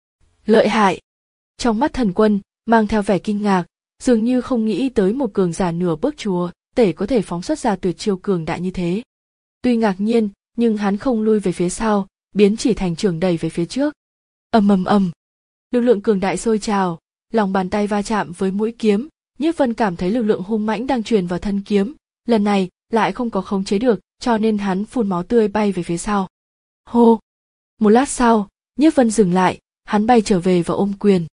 Lợi hại. Trong mắt Thần Quân mang theo vẻ kinh ngạc, dường như không nghĩ tới một cường giả nửa bước chúa tể có thể phóng xuất ra tuyệt chiêu cường đại như thế. Tuy ngạc nhiên, nhưng hắn không lui về phía sau, biến chỉ thành trường đẩy về phía trước. Ầm ầm ầm. Lực lượng cường đại sôi trào, lòng bàn tay va chạm với mũi kiếm, Nhiếp Vân cảm thấy lực lượng hung mãnh đang truyền vào thân kiếm, lần này lại không có khống chế được, cho nên hắn phun máu tươi bay về phía sau. Hô. Một lát sau, Nhiếp Vân dừng lại, hắn bay trở về và ôm quyền.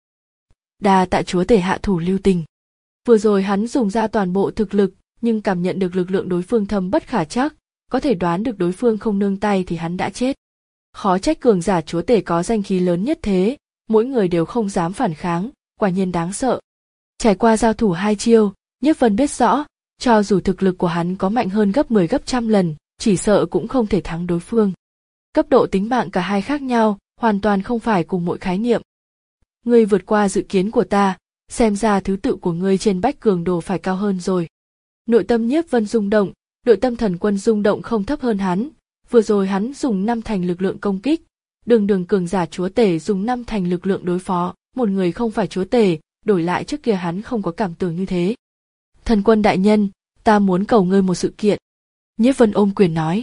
Đa tạ chúa tể hạ thủ lưu tình. Vừa rồi hắn dùng ra toàn bộ thực lực, nhưng cảm nhận được lực lượng đối phương thâm bất khả trắc, có thể đoán được đối phương không nương tay thì hắn đã chết. Khó trách cường giả chúa tể có danh khí lớn nhất thế, mỗi người đều không dám phản kháng, quả nhiên đáng sợ. Trải qua giao thủ hai chiêu, Nhiếp Vân biết rõ, cho dù thực lực của hắn có mạnh hơn gấp mười gấp trăm lần, chỉ sợ cũng không thể thắng đối phương. Cấp độ tính mạng cả hai khác nhau, hoàn toàn không phải cùng một khái niệm. Ngươi vượt qua dự kiến của ta, xem ra thứ tự của ngươi trên bách cường đồ phải cao hơn rồi. Nội tâm Nhiếp Vân rung động, nội tâm Thần Quân rung động không thấp hơn hắn. Vừa rồi hắn dùng năm thành lực lượng công kích, đường đường cường giả chúa tể dùng năm thành lực lượng đối phó một người không phải chúa tể, đổi lại trước kia hắn không có cảm tưởng như thế. Thần Quân đại nhân, ta muốn cầu ngươi một sự kiện. Nhiếp Vân ôm quyền nói.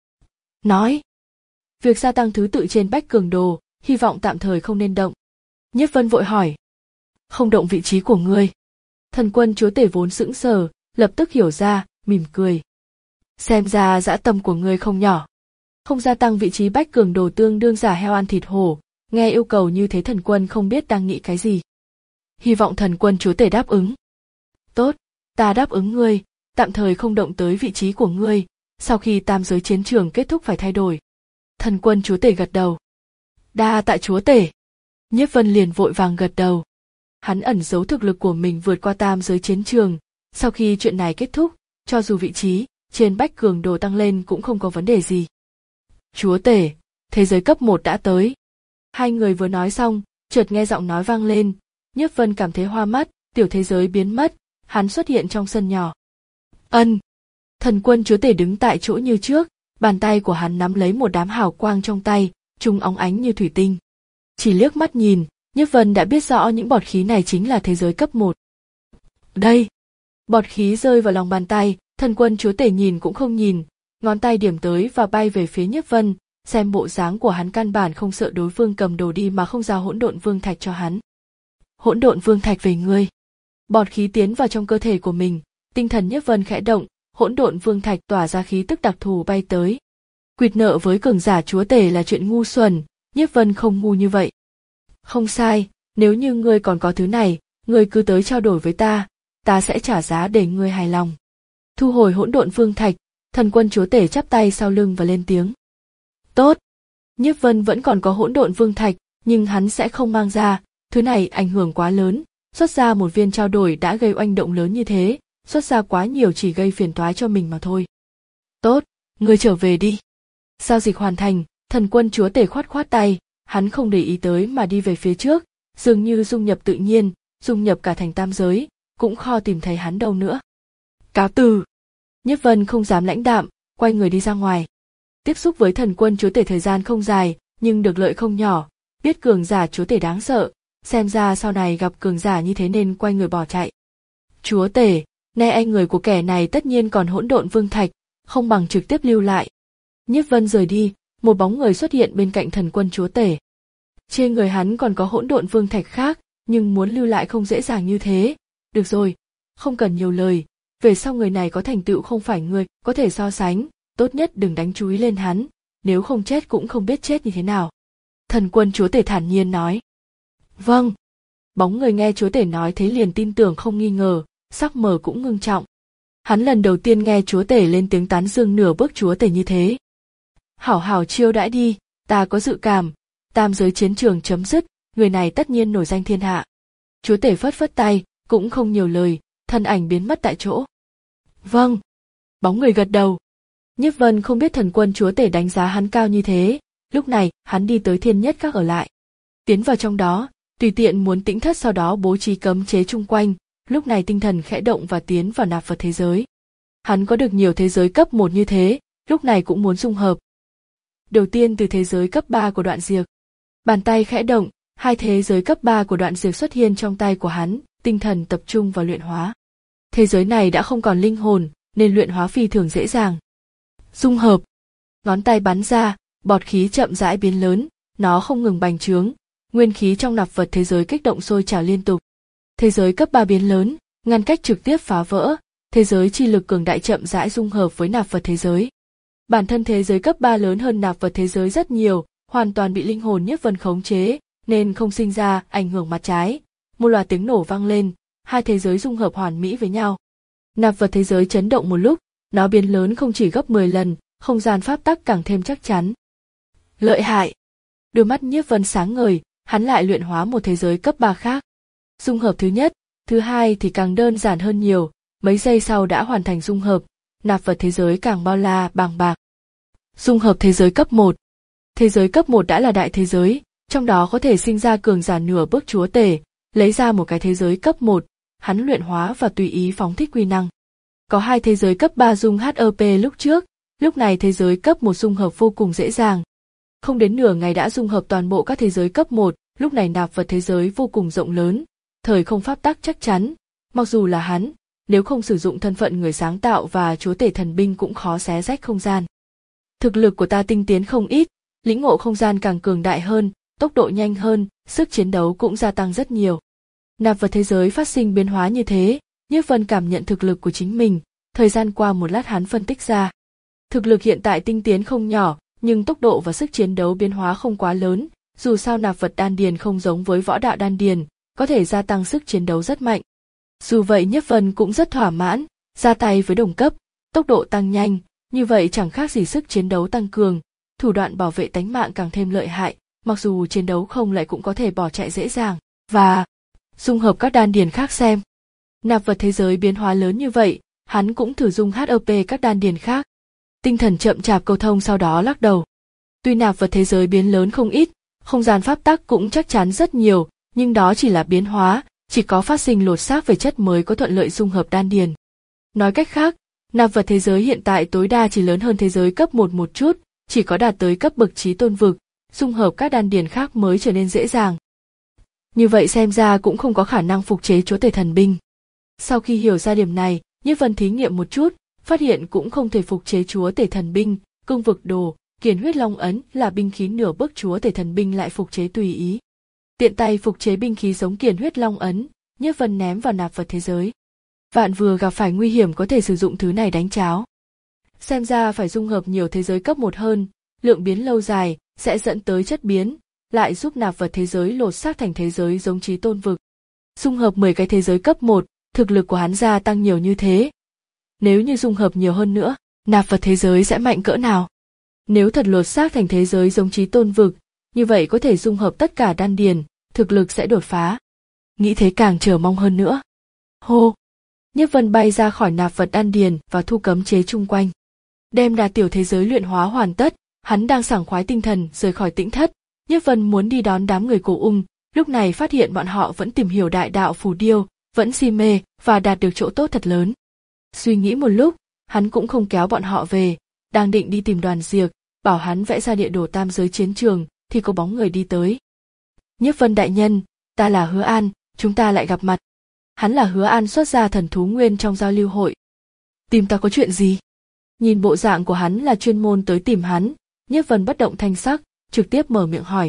Nói. Việc gia tăng thứ tự trên bách cường đồ, hy vọng tạm thời không nên động. Nhiếp Vân vội hỏi. Không động vị trí của ngươi. Thần Quân chúa tể vốn sững sờ, lập tức hiểu ra, mỉm cười. Xem ra dã tâm của ngươi không nhỏ. Không gia tăng vị trí bách cường đồ tương đương giả heo ăn thịt hổ, nghe yêu cầu như thế Thần Quân không biết đang nghĩ cái gì. Hy vọng Thần Quân chúa tể đáp ứng. Tốt, ta đáp ứng ngươi, tạm thời không động tới vị trí của ngươi, sau khi tam giới chiến trường kết thúc phải thay đổi. Thần Quân chúa tể gật đầu. Đa tạ chúa tể. Nhiếp Vân liền vội vàng gật đầu. Hắn ẩn giấu thực lực của mình vượt qua tam giới chiến trường, sau khi chuyện này kết thúc, cho dù vị trí trên bách cường đồ tăng lên cũng không có vấn đề gì. Chúa tể, thế giới cấp một đã tới. Hai người vừa nói xong, chợt nghe giọng nói vang lên, Nhiếp Vân cảm thấy hoa mắt, tiểu thế giới biến mất, hắn xuất hiện trong sân nhỏ. Ân. Thần Quân chúa tể đứng tại chỗ như trước, bàn tay của hắn nắm lấy một đám hào quang trong tay, chúng óng ánh như thủy tinh. Chỉ liếc mắt nhìn, Nhiếp Vân đã biết rõ những bọt khí này chính là thế giới cấp một. Đây. Bọt khí rơi vào lòng bàn tay, Thần Quân chúa tể nhìn cũng không nhìn, ngón tay điểm tới và bay về phía Nhiếp Vân, xem bộ dáng của hắn căn bản không sợ đối phương cầm đồ đi mà không giao hỗn độn vương thạch cho hắn. Hỗn độn vương thạch về ngươi. Bọt khí tiến vào trong cơ thể của mình, tinh thần Nhiếp Vân khẽ động, hỗn độn vương thạch tỏa ra khí tức đặc thù bay tới. Quỵt nợ với cường giả chúa tể là chuyện ngu xuẩn, Nhiếp Vân không ngu như vậy. Không sai, nếu như ngươi còn có thứ này, ngươi cứ tới trao đổi với ta, ta sẽ trả giá để ngươi hài lòng. Thu hồi hỗn độn vương thạch, Thần Quân chúa tể chắp tay sau lưng và lên tiếng. Tốt. Nhiếp Vân vẫn còn có hỗn độn vương thạch, nhưng hắn sẽ không mang ra, thứ này ảnh hưởng quá lớn, xuất ra một viên trao đổi đã gây oanh động lớn như thế, xuất ra quá nhiều chỉ gây phiền toái cho mình mà thôi. Tốt, ngươi trở về đi. Giao dịch hoàn thành, Thần Quân chúa tể khoát khoát tay, hắn không để ý tới mà đi về phía trước, dường như dung nhập tự nhiên, dung nhập cả thành tam giới, cũng khó tìm thấy hắn đâu nữa. Cáo từ. Nhiếp Vân không dám lãnh đạm, quay người đi ra ngoài. Tiếp xúc với Thần Quân chúa tể thời gian không dài, nhưng được lợi không nhỏ, biết cường giả chúa tể đáng sợ, xem ra sau này gặp cường giả như thế nên quay người bỏ chạy. Chúa tể, nay anh người của kẻ này tất nhiên còn hỗn độn vương thạch, không bằng trực tiếp lưu lại. Nhiếp Vân rời đi, một bóng người xuất hiện bên cạnh Thần Quân chúa tể. Trên người hắn còn có hỗn độn vương thạch khác, nhưng muốn lưu lại không dễ dàng như thế. Được rồi, không cần nhiều lời, về sau người này có thành tựu không phải người có thể so sánh, tốt nhất đừng đánh chú ý lên hắn, nếu không chết cũng không biết chết như thế nào. Thần Quân chúa tể thản nhiên nói. Vâng. Bóng người nghe chúa tể nói thế liền tin tưởng không nghi ngờ, sắc mờ cũng ngưng trọng. Hắn lần đầu tiên nghe chúa tể lên tiếng tán dương nửa bước chúa tể như thế. Hảo hảo chiêu đãi đi, ta có dự cảm, tam giới chiến trường chấm dứt, người này tất nhiên nổi danh thiên hạ. Chúa tể phất phất tay, cũng không nhiều lời, thân ảnh biến mất tại chỗ. Vâng. Bóng người gật đầu. Nhiếp Vân không biết thần quân chúa tể đánh giá hắn cao như thế, lúc này hắn đi tới thiên nhất các ở lại. Tiến vào trong đó, tùy tiện muốn tĩnh thất sau đó bố trí cấm chế chung quanh, lúc này tinh thần khẽ động và tiến vào nạp vật thế giới. Hắn có được nhiều thế giới cấp một như thế, lúc này cũng muốn dung hợp. Đầu tiên từ thế giới cấp ba của Đoạn Diệt. Bàn tay khẽ động, hai thế giới cấp ba của Đoạn Diệt xuất hiện trong tay của hắn, tinh thần tập trung vào luyện hóa. Thế giới này đã không còn linh hồn, nên luyện hóa phi thường dễ dàng. Dung hợp. Ngón tay bắn ra, bọt khí chậm rãi biến lớn, nó không ngừng bành trướng, nguyên khí trong nạp vật thế giới kích động sôi trào liên tục. Thế giới cấp ba biến lớn, ngăn cách trực tiếp phá vỡ, thế giới chi lực cường đại chậm rãi dung hợp với nạp vật thế giới. Bản thân thế giới cấp ba lớn hơn nạp vật thế giới rất nhiều, hoàn toàn bị linh hồn Nhiếp Vân khống chế, nên không sinh ra ảnh hưởng mặt trái. Một loạt tiếng nổ vang lên, hai thế giới dung hợp hoàn mỹ với nhau. Nạp vật thế giới chấn động một lúc, nó biến lớn không chỉ gấp mười lần, không gian pháp tắc càng thêm chắc chắn. Lợi hại. Đôi mắt Nhiếp Vân sáng ngời, hắn lại luyện hóa một thế giới cấp ba khác. Dung hợp thứ nhất, thứ hai thì càng đơn giản hơn nhiều, mấy giây sau đã hoàn thành dung hợp, nạp vật thế giới càng bao la bàng bạc. Dung hợp thế giới cấp một. Thế giới cấp một đã là đại thế giới, trong đó có thể sinh ra cường giả nửa bước chúa tể, lấy ra một cái thế giới cấp một, hắn luyện hóa và tùy ý phóng thích quy năng. Có hai thế giới cấp ba dung hát pê lúc trước, lúc này thế giới cấp một dung hợp vô cùng dễ dàng. Không đến nửa ngày đã dung hợp toàn bộ các thế giới cấp một, lúc này nạp vật thế giới vô cùng rộng lớn, thời không pháp tắc chắc chắn, mặc dù là hắn, nếu không sử dụng thân phận người sáng tạo và chúa tể thần binh cũng khó xé rách không gian. Thực lực của ta tinh tiến không ít, lĩnh ngộ không gian càng cường đại hơn, tốc độ nhanh hơn, sức chiến đấu cũng gia tăng rất nhiều. Nạp vật thế giới phát sinh biến hóa như thế, Nhiếp Vân cảm nhận thực lực của chính mình, thời gian qua một lát hắn phân tích ra. Thực lực hiện tại tinh tiến không nhỏ, nhưng tốc độ và sức chiến đấu biến hóa không quá lớn, dù sao nạp vật đan điền không giống với võ đạo đan điền, có thể gia tăng sức chiến đấu rất mạnh. Dù vậy Nhiếp Vân cũng rất thỏa mãn, ra tay với đồng cấp, tốc độ tăng nhanh, như vậy chẳng khác gì sức chiến đấu tăng cường, thủ đoạn bảo vệ tánh mạng càng thêm lợi hại, mặc dù chiến đấu không lại cũng có thể bỏ chạy dễ dàng, và dung hợp các đan điền khác xem. Nạp vật thế giới biến hóa lớn như vậy, hắn cũng thử dung hát pê các đan điền khác. Tinh thần chậm chạp câu thông sau đó lắc đầu. Tuy nạp vật thế giới biến lớn không ít, không gian pháp tắc cũng chắc chắn rất nhiều, nhưng đó chỉ là biến hóa, chỉ có phát sinh lột xác về chất mới có thuận lợi dung hợp đan điền. Nói cách khác, nạp vật thế giới hiện tại tối đa chỉ lớn hơn thế giới cấp một một chút, chỉ có đạt tới cấp bậc chí tôn vực, dung hợp các đan điền khác mới trở nên dễ dàng. Như vậy xem ra cũng không có khả năng phục chế chúa tể thần binh. Sau khi hiểu ra điểm này, Nhiếp Vân thí nghiệm một chút, phát hiện cũng không thể phục chế chúa tể thần binh, cương vực đồ, kiền huyết long ấn là binh khí nửa bước chúa tể thần binh lại phục chế tùy ý. Tiện tay phục chế binh khí giống kiền huyết long ấn, Nhiếp Vân ném vào nạp vật thế giới. Vạn vừa gặp phải nguy hiểm có thể sử dụng thứ này đánh cháo. Xem ra phải dung hợp nhiều thế giới cấp một hơn, lượng biến lâu dài sẽ dẫn tới chất biến, lại giúp nạp vật thế giới lột xác thành thế giới giống chí tôn vực. Dung hợp mười cái thế giới cấp một, thực lực của hắn gia tăng nhiều như thế. Nếu như dung hợp nhiều hơn nữa, nạp vật thế giới sẽ mạnh cỡ nào? Nếu thật lột xác thành thế giới giống chí tôn vực, như vậy có thể dung hợp tất cả đan điền, thực lực sẽ đột phá. Nghĩ thế càng chờ mong hơn nữa. Hô! Nhiếp Vân bay ra khỏi nạp vật đan điền và thu cấm chế chung quanh. Đem đà tiểu thế giới luyện hóa hoàn tất, hắn đang sảng khoái tinh thần rời khỏi tĩnh thất. Nhiếp Vân muốn đi đón đám người cổ ung, lúc này phát hiện bọn họ vẫn tìm hiểu đại đạo phù điêu, vẫn si mê và đạt được chỗ tốt thật lớn. Suy nghĩ một lúc, hắn cũng không kéo bọn họ về, đang định đi tìm Đoàn Diệt, bảo hắn vẽ ra địa đồ tam giới chiến trường, thì có bóng người đi tới. Nhiếp Vân đại nhân, ta là Hứa An, chúng ta lại gặp mặt. Hắn là Hứa An xuất ra thần thú nguyên trong giao lưu hội. Tìm ta có chuyện gì? Nhìn bộ dạng của hắn là chuyên môn tới tìm hắn, Nhiếp Vân bất động thanh sắc, trực tiếp mở miệng hỏi.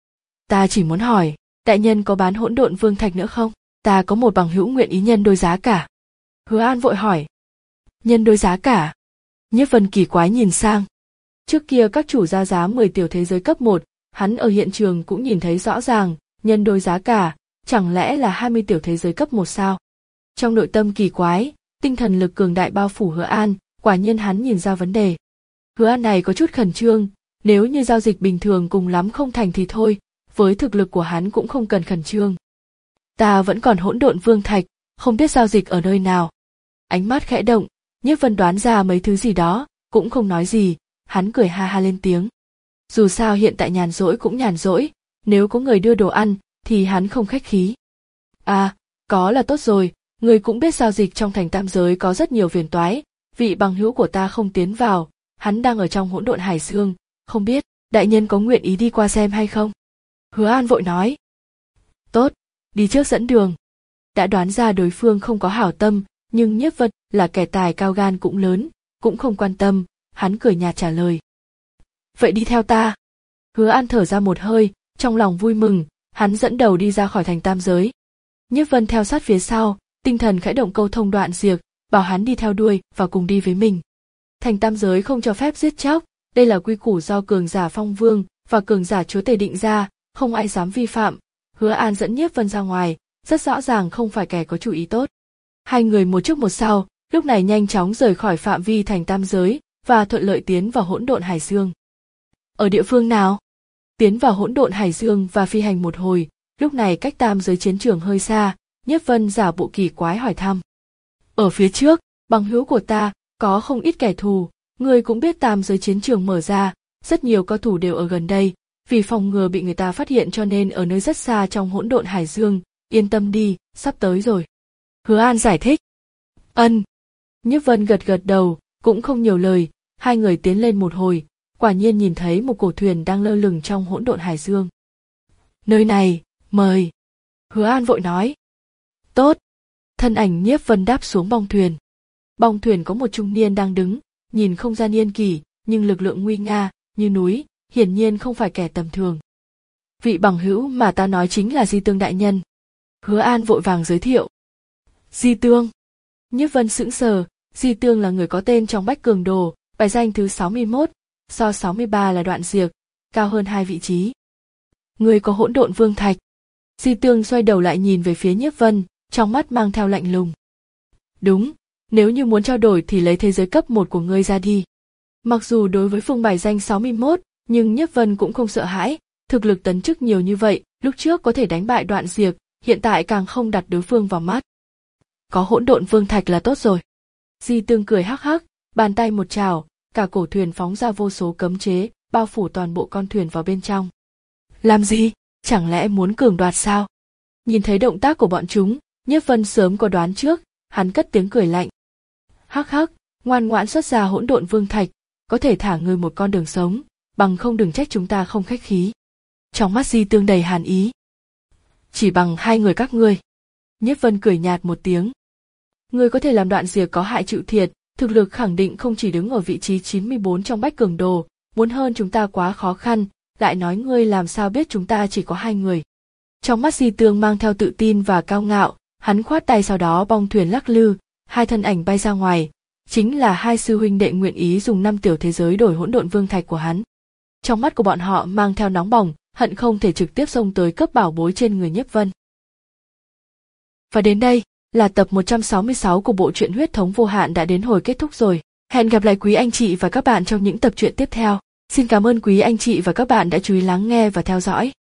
Ta chỉ muốn hỏi, đại nhân có bán hỗn độn vương thạch nữa không? Ta có một bằng hữu nguyện ý nhân đôi giá cả. Hứa An vội hỏi. Nhân đôi giá cả? Nhiếp Vân kỳ quái nhìn sang. Trước kia các chủ ra giá mười tiểu thế giới cấp một, hắn ở hiện trường cũng nhìn thấy rõ ràng, nhân đôi giá cả, chẳng lẽ là hai mươi tiểu thế giới cấp một sao? Trong nội tâm kỳ quái, tinh thần lực cường đại bao phủ Hứa An, quả nhiên hắn nhìn ra vấn đề. Hứa An này có chút khẩn trương, nếu như giao dịch bình thường cùng lắm không thành thì thôi, với thực lực của hắn cũng không cần khẩn trương. Ta vẫn còn hỗn độn vương thạch, không biết giao dịch ở nơi nào. Ánh mắt khẽ động, Nhiếp Vân đoán ra mấy thứ gì đó, cũng không nói gì, hắn cười ha ha lên tiếng. Dù sao hiện tại nhàn rỗi cũng nhàn rỗi, nếu có người đưa đồ ăn, thì hắn không khách khí. À, có là tốt rồi, người cũng biết giao dịch trong thành tam giới có rất nhiều phiền toái, vị bằng hữu của ta không tiến vào, hắn đang ở trong hỗn độn hải dương, không biết, đại nhân có nguyện ý đi qua xem hay không? Hứa An vội nói. Tốt, đi trước dẫn đường. Đã đoán ra đối phương không có hảo tâm, nhưng Nhiếp Vân là kẻ tài cao gan cũng lớn, cũng không quan tâm, hắn cười nhạt trả lời. Vậy đi theo ta. Hứa An thở ra một hơi, trong lòng vui mừng, hắn dẫn đầu đi ra khỏi thành tam giới. Nhiếp Vân theo sát phía sau, tinh thần khẽ động câu thông đoạn diệt, bảo hắn đi theo đuôi và cùng đi với mình. Thành tam giới không cho phép giết chóc, đây là quy củ do cường giả phong vương và cường giả chúa tể định ra, không ai dám vi phạm. Hứa An dẫn Nhiếp Vân ra ngoài, rất rõ ràng không phải kẻ có chủ ý tốt. Hai người một trước một sau, lúc này nhanh chóng rời khỏi phạm vi thành tam giới và thuận lợi tiến vào hỗn độn hải dương. Ở địa phương nào? Tiến vào hỗn độn hải dương và phi hành một hồi, lúc này cách tam giới chiến trường hơi xa, Nhiếp Vân giả bộ kỳ quái hỏi thăm. Ở phía trước, bằng hữu của ta, có không ít kẻ thù, người cũng biết tam giới chiến trường mở ra, rất nhiều cao thủ đều ở gần đây, vì phòng ngừa bị người ta phát hiện cho nên ở nơi rất xa trong hỗn độn hải dương, yên tâm đi, sắp tới rồi. Hứa An giải thích. Ân. Nhiếp Vân gật gật đầu, cũng không nhiều lời, hai người tiến lên một hồi, quả nhiên nhìn thấy một cổ thuyền đang lơ lửng trong hỗn độn hải dương. Nơi này, mời. Hứa An vội nói. Tốt. Thân ảnh Nhiếp Vân đáp xuống bong thuyền. Bong thuyền có một trung niên đang đứng, nhìn không ra niên kỷ, nhưng lực lượng nguy nga, như núi, hiển nhiên không phải kẻ tầm thường. Vị bằng hữu mà ta nói chính là Di Tương đại nhân. Hứa An vội vàng giới thiệu. Di Tương. Nhiếp Vân sững sờ, Di Tương là người có tên trong Bách Cường Đồ, bài danh thứ sáu mươi mốt, so sáu mươi ba là Đoạn Diệt, cao hơn hai vị trí. Người có hỗn độn vương thạch. Di Tương xoay đầu lại nhìn về phía Nhiếp Vân, trong mắt mang theo lạnh lùng. Đúng, nếu như muốn trao đổi thì lấy thế giới cấp một của ngươi ra đi. Mặc dù đối với phung bài danh sáu mươi mốt, nhưng Nhiếp Vân cũng không sợ hãi, thực lực tấn chức nhiều như vậy, lúc trước có thể đánh bại Đoạn Diệt, hiện tại càng không đặt đối phương vào mắt. Có hỗn độn vương thạch là tốt rồi. Di Tương cười hắc hắc, bàn tay một trào, cả cổ thuyền phóng ra vô số cấm chế, bao phủ toàn bộ con thuyền vào bên trong. Làm gì? Chẳng lẽ muốn cường đoạt sao? Nhìn thấy động tác của bọn chúng, Nhiếp Vân sớm có đoán trước, hắn cất tiếng cười lạnh. Hắc hắc, ngoan ngoãn xuất ra hỗn độn vương thạch, có thể thả ngươi một con đường sống, bằng không đừng trách chúng ta không khách khí. Trong mắt Di Tương đầy hàn ý. Chỉ bằng hai người các ngươi. Nhiếp Vân cười nhạt một tiếng. Ngươi có thể làm Đoạn Diệt có hại chịu thiệt, thực lực khẳng định không chỉ đứng ở vị trí chín mươi bốn trong Bách Cường Đồ, muốn hơn chúng ta quá khó khăn, lại nói ngươi làm sao biết chúng ta chỉ có hai người. Trong mắt Di Tương mang theo tự tin và cao ngạo, hắn khoát tay sau đó bong thuyền lắc lư, hai thân ảnh bay ra ngoài, chính là hai sư huynh đệ nguyện ý dùng năm tiểu thế giới đổi hỗn độn vương thạch của hắn. Trong mắt của bọn họ mang theo nóng bỏng, hận không thể trực tiếp xông tới cấp bảo bối trên người Nhiếp Vân. Và đến đây là tập một trăm sáu mươi sáu của bộ truyện Huyết Thống Vô Hạn đã đến hồi kết thúc rồi. Hẹn gặp lại quý anh chị và các bạn trong những tập truyện tiếp theo. Xin cảm ơn quý anh chị và các bạn đã chú ý lắng nghe và theo dõi.